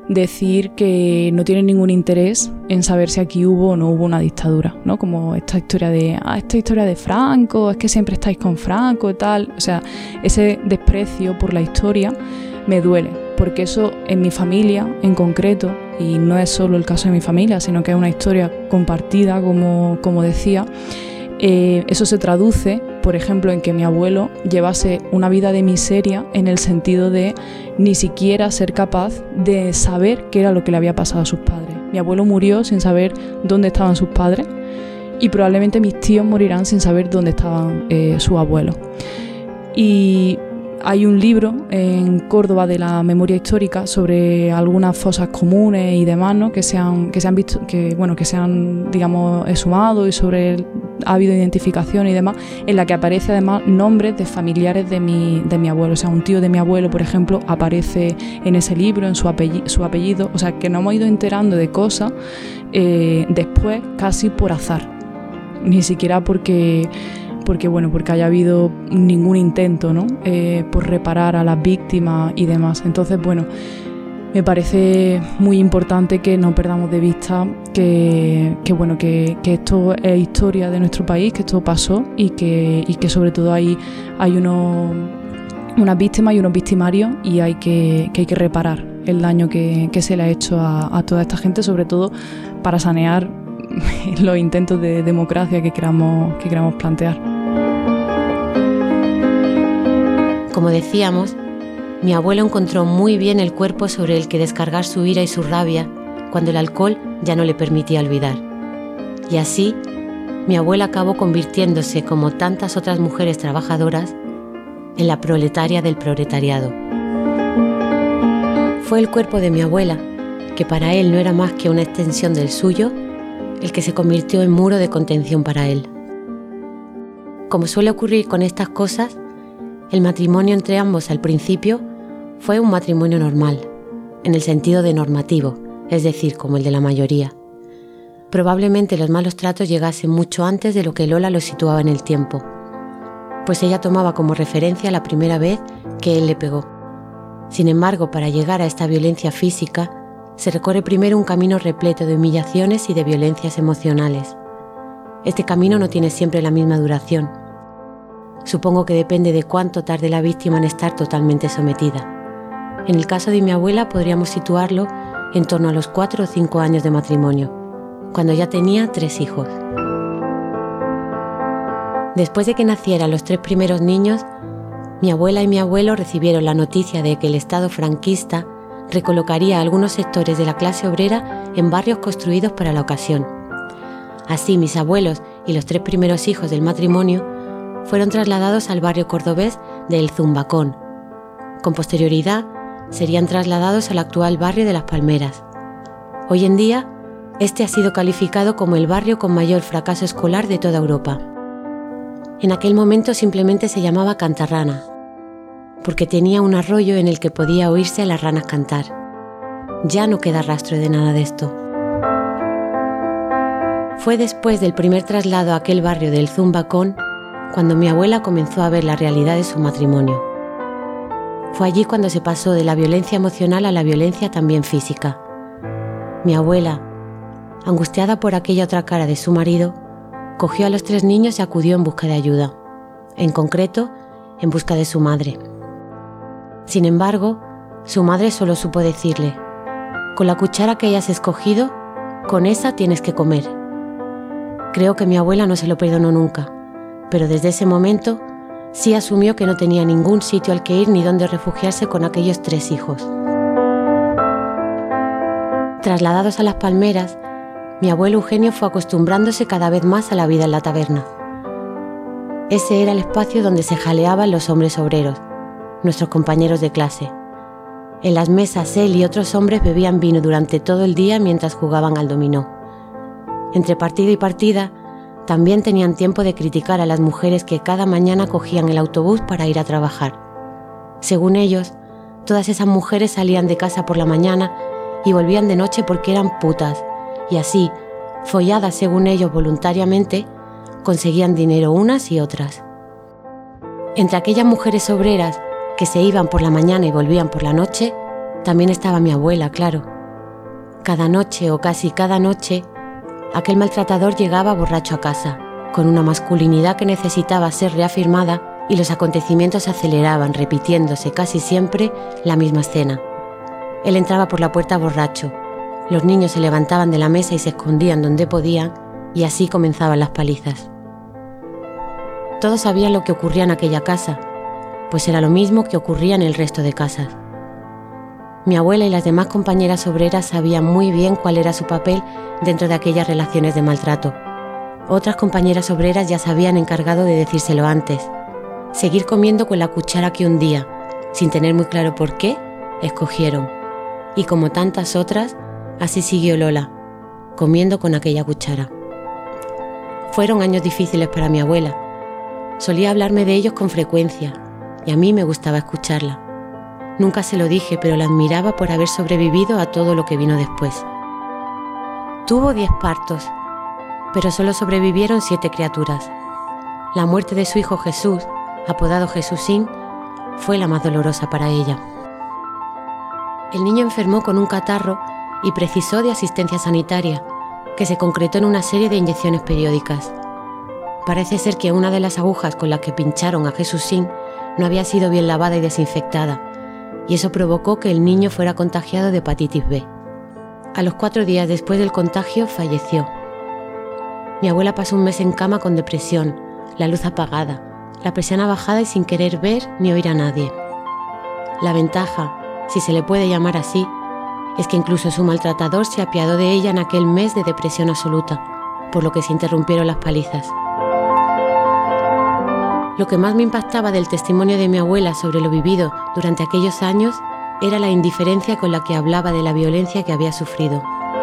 decir que no tienen ningún interés en saber si aquí hubo o no hubo una dictadura, ¿no? Como esta historia de, ah, esta historia de Franco, es que siempre estáis con Franco y tal. O sea, ese desprecio por la historia me duele, porque eso en mi familia en concreto, y no es solo el caso de mi familia, sino que es una historia compartida, como, como decía, eh, eso se traduce, por ejemplo, en que mi abuelo llevase una vida de miseria en el sentido de ni siquiera ser capaz de saber qué era lo que le había pasado a sus padres. Mi abuelo murió sin saber dónde estaban sus padres y probablemente mis tíos morirán sin saber dónde estaban eh, sus abuelos. Y hay un libro en Córdoba de la memoria histórica sobre algunas fosas comunes y demás, ¿no? que se han que se han visto que bueno que se han digamos exhumado y sobre el, ha habido identificación y demás, en la que aparece además nombres de familiares de mi de mi abuelo. O sea, un tío de mi abuelo, por ejemplo, aparece en ese libro, en su apellido, su apellido. O sea, que nos hemos ido enterando de cosas eh, después casi por azar, ni siquiera porque porque bueno, porque haya habido ningún intento, ¿no? eh, por reparar a las víctimas y demás. Entonces, bueno, me parece muy importante que no perdamos de vista que, que bueno, que, que esto es historia de nuestro país, que esto pasó y que, y que sobre todo hay, hay unos, unas víctimas y unos victimarios y hay que, que hay que reparar el daño que, que se le ha hecho a, a toda esta gente, sobre todo para sanear los intentos de democracia que queramos, que queramos plantear. Como decíamos, mi abuelo encontró muy bien el cuerpo sobre el que descargar su ira y su rabia cuando el alcohol ya no le permitía olvidar. Y así, mi abuela acabó convirtiéndose, como tantas otras mujeres trabajadoras, en la proletaria del proletariado. Fue el cuerpo de mi abuela, que para él no era más que una extensión del suyo, el que se convirtió en muro de contención para él. Como suele ocurrir con estas cosas, el matrimonio entre ambos al principio fue un matrimonio normal, en el sentido de normativo, es decir, como el de la mayoría. Probablemente los malos tratos llegasen mucho antes de lo que Lola los situaba en el tiempo, pues ella tomaba como referencia la primera vez que él le pegó. Sin embargo, para llegar a esta violencia física, se recorre primero un camino repleto de humillaciones y de violencias emocionales. Este camino no tiene siempre la misma duración. Supongo que depende de cuánto tarde la víctima en estar totalmente sometida. En el caso de mi abuela podríamos situarlo en torno a los cuatro o cinco años de matrimonio, cuando ya tenía tres hijos. Después de que nacieran los tres primeros niños, mi abuela y mi abuelo recibieron la noticia de que el Estado franquista recolocaría a algunos sectores de la clase obrera en barrios construidos para la ocasión. Así, mis abuelos y los tres primeros hijos del matrimonio fueron trasladados al barrio cordobés de El Zumbacón. Con posterioridad, serían trasladados al actual barrio de Las Palmeras. Hoy en día, este ha sido calificado como el barrio con mayor fracaso escolar de toda Europa. En aquel momento simplemente se llamaba Cantarrana, porque tenía un arroyo en el que podía oírse a las ranas cantar. Ya no queda rastro de nada de esto. Fue después del primer traslado a aquel barrio del Zumbacón cuando mi abuela comenzó a ver la realidad de su matrimonio. Fue allí cuando se pasó de la violencia emocional a la violencia también física. Mi abuela, angustiada por aquella otra cara de su marido, cogió a los tres niños y acudió en busca de ayuda, en concreto, en busca de su madre. Sin embargo, su madre solo supo decirle: «Con la cuchara que hayas escogido, con esa tienes que comer». Creo que mi abuela no se lo perdonó nunca, pero desde ese momento sí asumió que no tenía ningún sitio al que ir ni dónde refugiarse con aquellos tres hijos. Trasladados a Las Palmeras, mi abuelo Eugenio fue acostumbrándose cada vez más a la vida en la taberna. Ese era el espacio donde se jaleaban los hombres obreros, nuestros compañeros de clase. En las mesas él y otros hombres bebían vino durante todo el día mientras jugaban al dominó. Entre partida y partida, también tenían tiempo de criticar a las mujeres que cada mañana cogían el autobús para ir a trabajar. Según ellos, todas esas mujeres salían de casa por la mañana y volvían de noche porque eran putas, y así, folladas según ellos voluntariamente, conseguían dinero unas y otras. Entre aquellas mujeres obreras que se iban por la mañana y volvían por la noche, también estaba mi abuela, claro, Cada noche o casi cada noche, aquel maltratador llegaba borracho a casa, con una masculinidad que necesitaba ser reafirmada, y los acontecimientos se aceleraban, repitiéndose casi siempre la misma escena. Él entraba por la puerta borracho, los niños se levantaban de la mesa y se escondían donde podían, y así comenzaban las palizas. Todos sabían lo que ocurría en aquella casa, pues era lo mismo que ocurría en el resto de casas. Mi abuela y las demás compañeras obreras sabían muy bien cuál era su papel dentro de aquellas relaciones de maltrato. Otras compañeras obreras ya se habían encargado de decírselo antes. Seguir comiendo con la cuchara que un día, sin tener muy claro por qué, escogieron. Y como tantas otras, así siguió Lola, comiendo con aquella cuchara. Fueron años difíciles para mi abuela. Solía hablarme de ellos con frecuencia, y a mí me gustaba escucharla. Nunca se lo dije, pero la admiraba por haber sobrevivido a todo lo que vino después. Tuvo diez partos, pero solo sobrevivieron siete criaturas. La muerte de su hijo Jesús, apodado Jesúsín, fue la más dolorosa para ella. El niño enfermó con un catarro y precisó de asistencia sanitaria, que se concretó en una serie de inyecciones periódicas. Parece ser que una de las agujas con las que pincharon a Jesúsín no había sido bien lavada y desinfectada, y eso provocó que el niño fuera contagiado de hepatitis B. A los cuatro días después del contagio falleció. Mi abuela pasó un mes en cama con depresión, la luz apagada, la persiana bajada y sin querer ver ni oír a nadie. La ventaja, si se le puede llamar así, es que incluso su maltratador se apiadó de ella en aquel mes de depresión absoluta, por lo que se interrumpieron las palizas. Lo que más me impactaba del testimonio de mi abuela sobre lo vivido durante aquellos años era la indiferencia con la que hablaba de la violencia que había sufrido.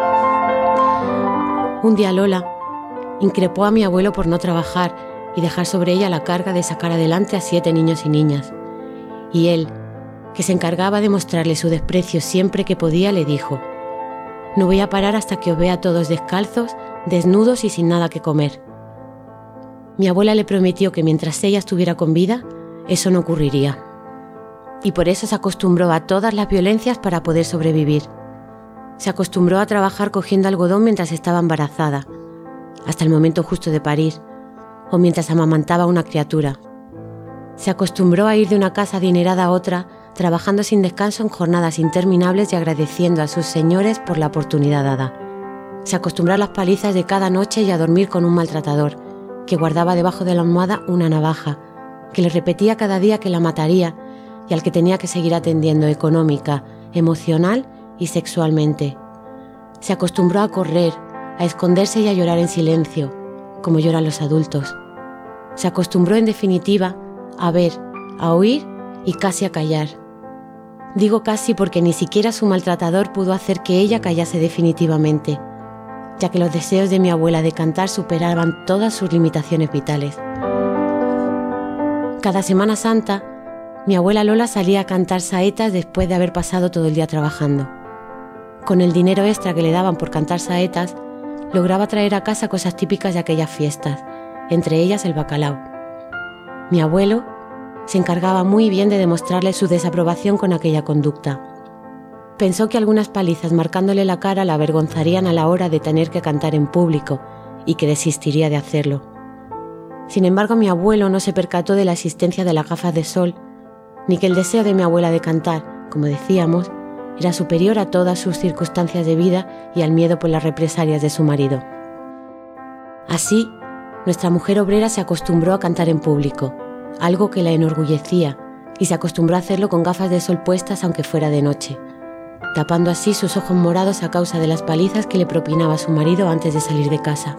Un día Lola increpó a mi abuelo por no trabajar y dejar sobre ella la carga de sacar adelante a siete niños y niñas. Y él, que se encargaba de mostrarle su desprecio siempre que podía, le dijo: «No voy a parar hasta que os vea todos descalzos, desnudos y sin nada que comer». Mi abuela le prometió que mientras ella estuviera con vida, eso no ocurriría. Y por eso se acostumbró a todas las violencias para poder sobrevivir. Se acostumbró a trabajar cogiendo algodón mientras estaba embarazada, hasta el momento justo de parir, o mientras amamantaba a una criatura. Se acostumbró a ir de una casa adinerada a otra, trabajando sin descanso en jornadas interminables y agradeciendo a sus señores por la oportunidad dada. Se acostumbró a las palizas de cada noche y a dormir con un maltratador, que guardaba debajo de la almohada una navaja, que le repetía cada día que la mataría y al que tenía que seguir atendiendo económica, emocional y sexualmente. Se acostumbró a correr, a esconderse y a llorar en silencio, como lloran los adultos. Se acostumbró, en definitiva, a ver, a oír y casi a callar. Digo casi porque ni siquiera su maltratador pudo hacer que ella callase definitivamente, ya que los deseos de mi abuela de cantar superaban todas sus limitaciones vitales. Cada Semana Santa, mi abuela Lola salía a cantar saetas después de haber pasado todo el día trabajando. Con el dinero extra que le daban por cantar saetas, lograba traer a casa cosas típicas de aquellas fiestas, entre ellas el bacalao. Mi abuelo se encargaba muy bien de demostrarle su desaprobación con aquella conducta. Pensó que algunas palizas marcándole la cara la avergonzarían a la hora de tener que cantar en público y que desistiría de hacerlo. Sin embargo, mi abuelo no se percató de la existencia de las gafas de sol, ni que el deseo de mi abuela de cantar, como decíamos, era superior a todas sus circunstancias de vida y al miedo por las represalias de su marido. Así, nuestra mujer obrera se acostumbró a cantar en público, algo que la enorgullecía, y se acostumbró a hacerlo con gafas de sol puestas aunque fuera de noche, tapando así sus ojos morados a causa de las palizas que le propinaba su marido antes de salir de casa.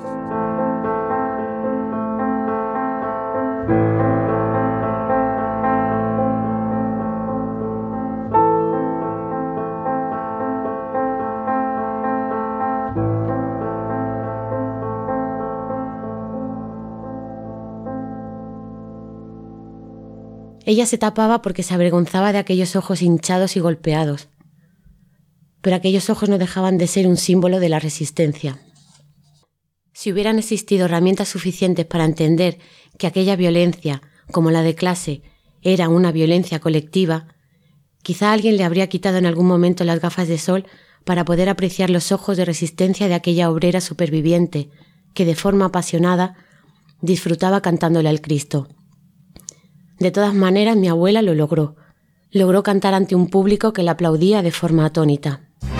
Ella se tapaba porque se avergonzaba de aquellos ojos hinchados y golpeados, pero aquellos ojos no dejaban de ser un símbolo de la resistencia. Si hubieran existido herramientas suficientes para entender que aquella violencia, como la de clase, era una violencia colectiva, quizá alguien le habría quitado en algún momento las gafas de sol para poder apreciar los ojos de resistencia de aquella obrera superviviente que de forma apasionada disfrutaba cantándole al Cristo. De todas maneras, mi abuela lo logró. Logró cantar ante un público que la aplaudía de forma atónita.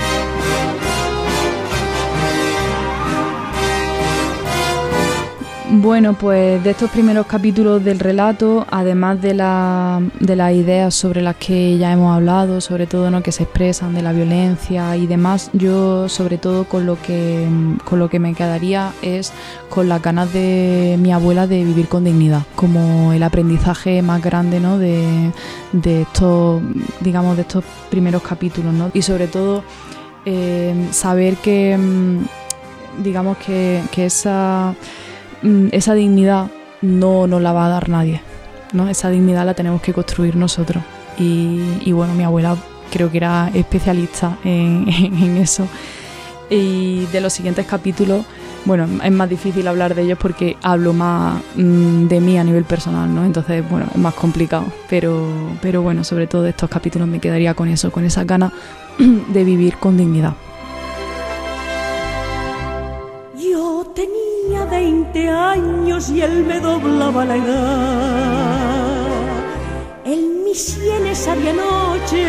Bueno, pues de estos primeros capítulos del relato, además de, la, de las ideas sobre las que ya hemos hablado, sobre todo, ¿no?, que se expresan de la violencia y demás, yo sobre todo con lo que, con lo que me quedaría es con las ganas de mi abuela de vivir con dignidad, como el aprendizaje más grande, ¿no?, de, de estos, digamos, de estos primeros capítulos, ¿no? Y sobre todo eh, saber que, digamos, que, que esa... esa dignidad no nos la va a dar nadie, ¿no? Esa dignidad la tenemos que construir nosotros y, y bueno, mi abuela creo que era especialista en, en, en eso. Y de los siguientes capítulos, bueno, es más difícil hablar de ellos porque hablo más mmm, de mí a nivel personal, ¿no? Entonces, bueno, es más complicado, pero, pero bueno, sobre todo de estos capítulos me quedaría con eso, con esas ganas de vivir con dignidad. Yo tenía veinte años y él me doblaba la edad. En mis sienes había noche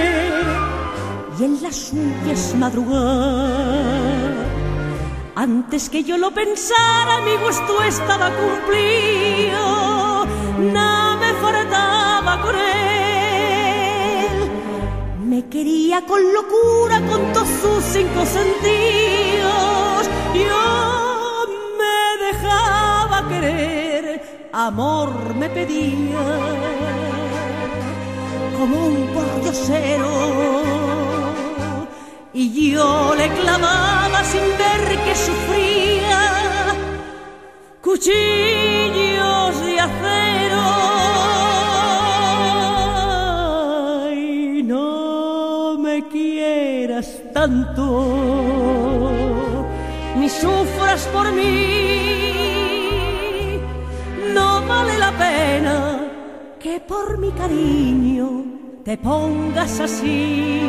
y en las suyas madrugada. Antes que yo lo pensara, mi gusto estaba cumplido. No me faltaba con él. Me quería con locura, con todos sus cinco sentidos. Yo me dejaba querer, amor me pedía, como un pordiosero, y yo le clavaba sin ver que sufría cuchillos de acero. Ay, no me quieras tanto, ni sufras por mí, no vale la pena que por mi cariño te pongas así.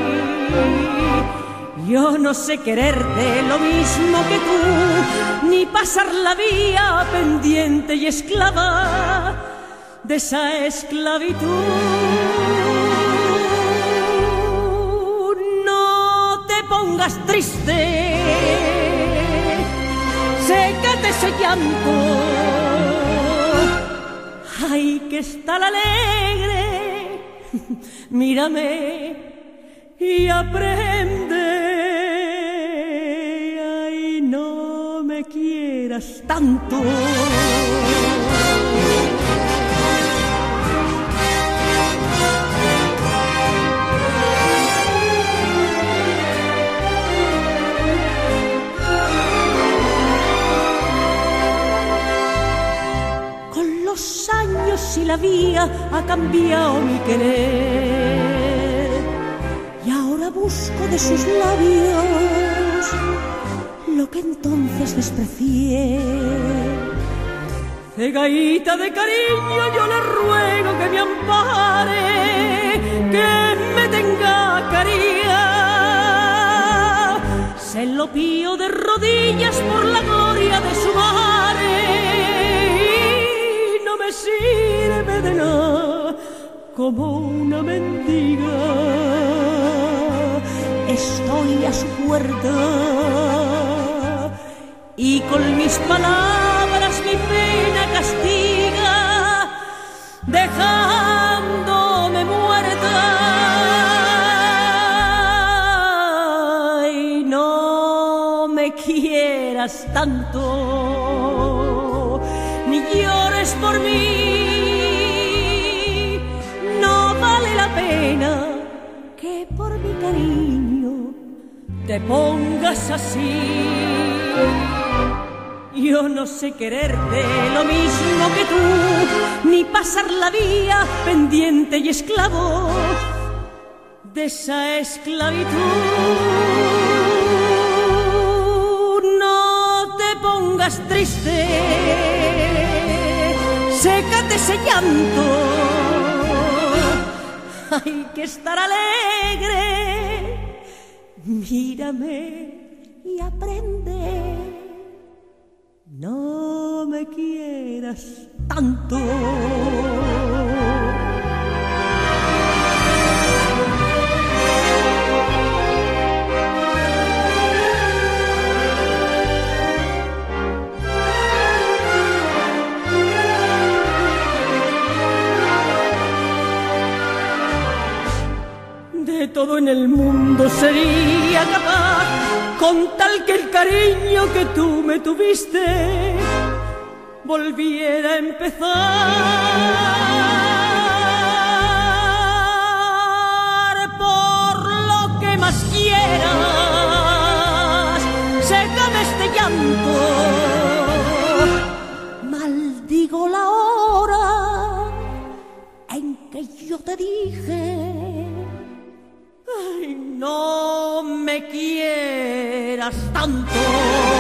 Yo no sé quererte lo mismo que tú, ni pasar la vía pendiente y esclava de esa esclavitud. No te pongas triste, sécate ese llanto. Hay que estar alegre, mírame y aprende. Ay, no me quieras tanto. Con los años y la vía ha cambiado mi querer. Busco de sus labios lo que entonces desprecié. Cegaíta de cariño, yo le ruego que me ampare, que me tenga caridad. Se lo pío de rodillas por la gloria de su madre, y no me sirve de nada como una mendiga. Estoy a su puerta y con mis palabras mi pena castiga, dejándome muerta. Y no me quieras tanto, ni llores por mí, no vale la pena que por mi cariño te pongas así. Yo no sé quererte lo mismo que tú, ni pasar la vía pendiente y esclavo de esa esclavitud. No te pongas triste, sécate ese llanto. Hay que estar alegre, Mírame y aprende, no me quieras tanto. De todo en el mundo sería capaz, con tal que el cariño que tú me tuviste volviera a empezar. Por lo que más quieras, sécame este llanto. Maldigo la hora en que yo te dije: ay, no me quieras tanto.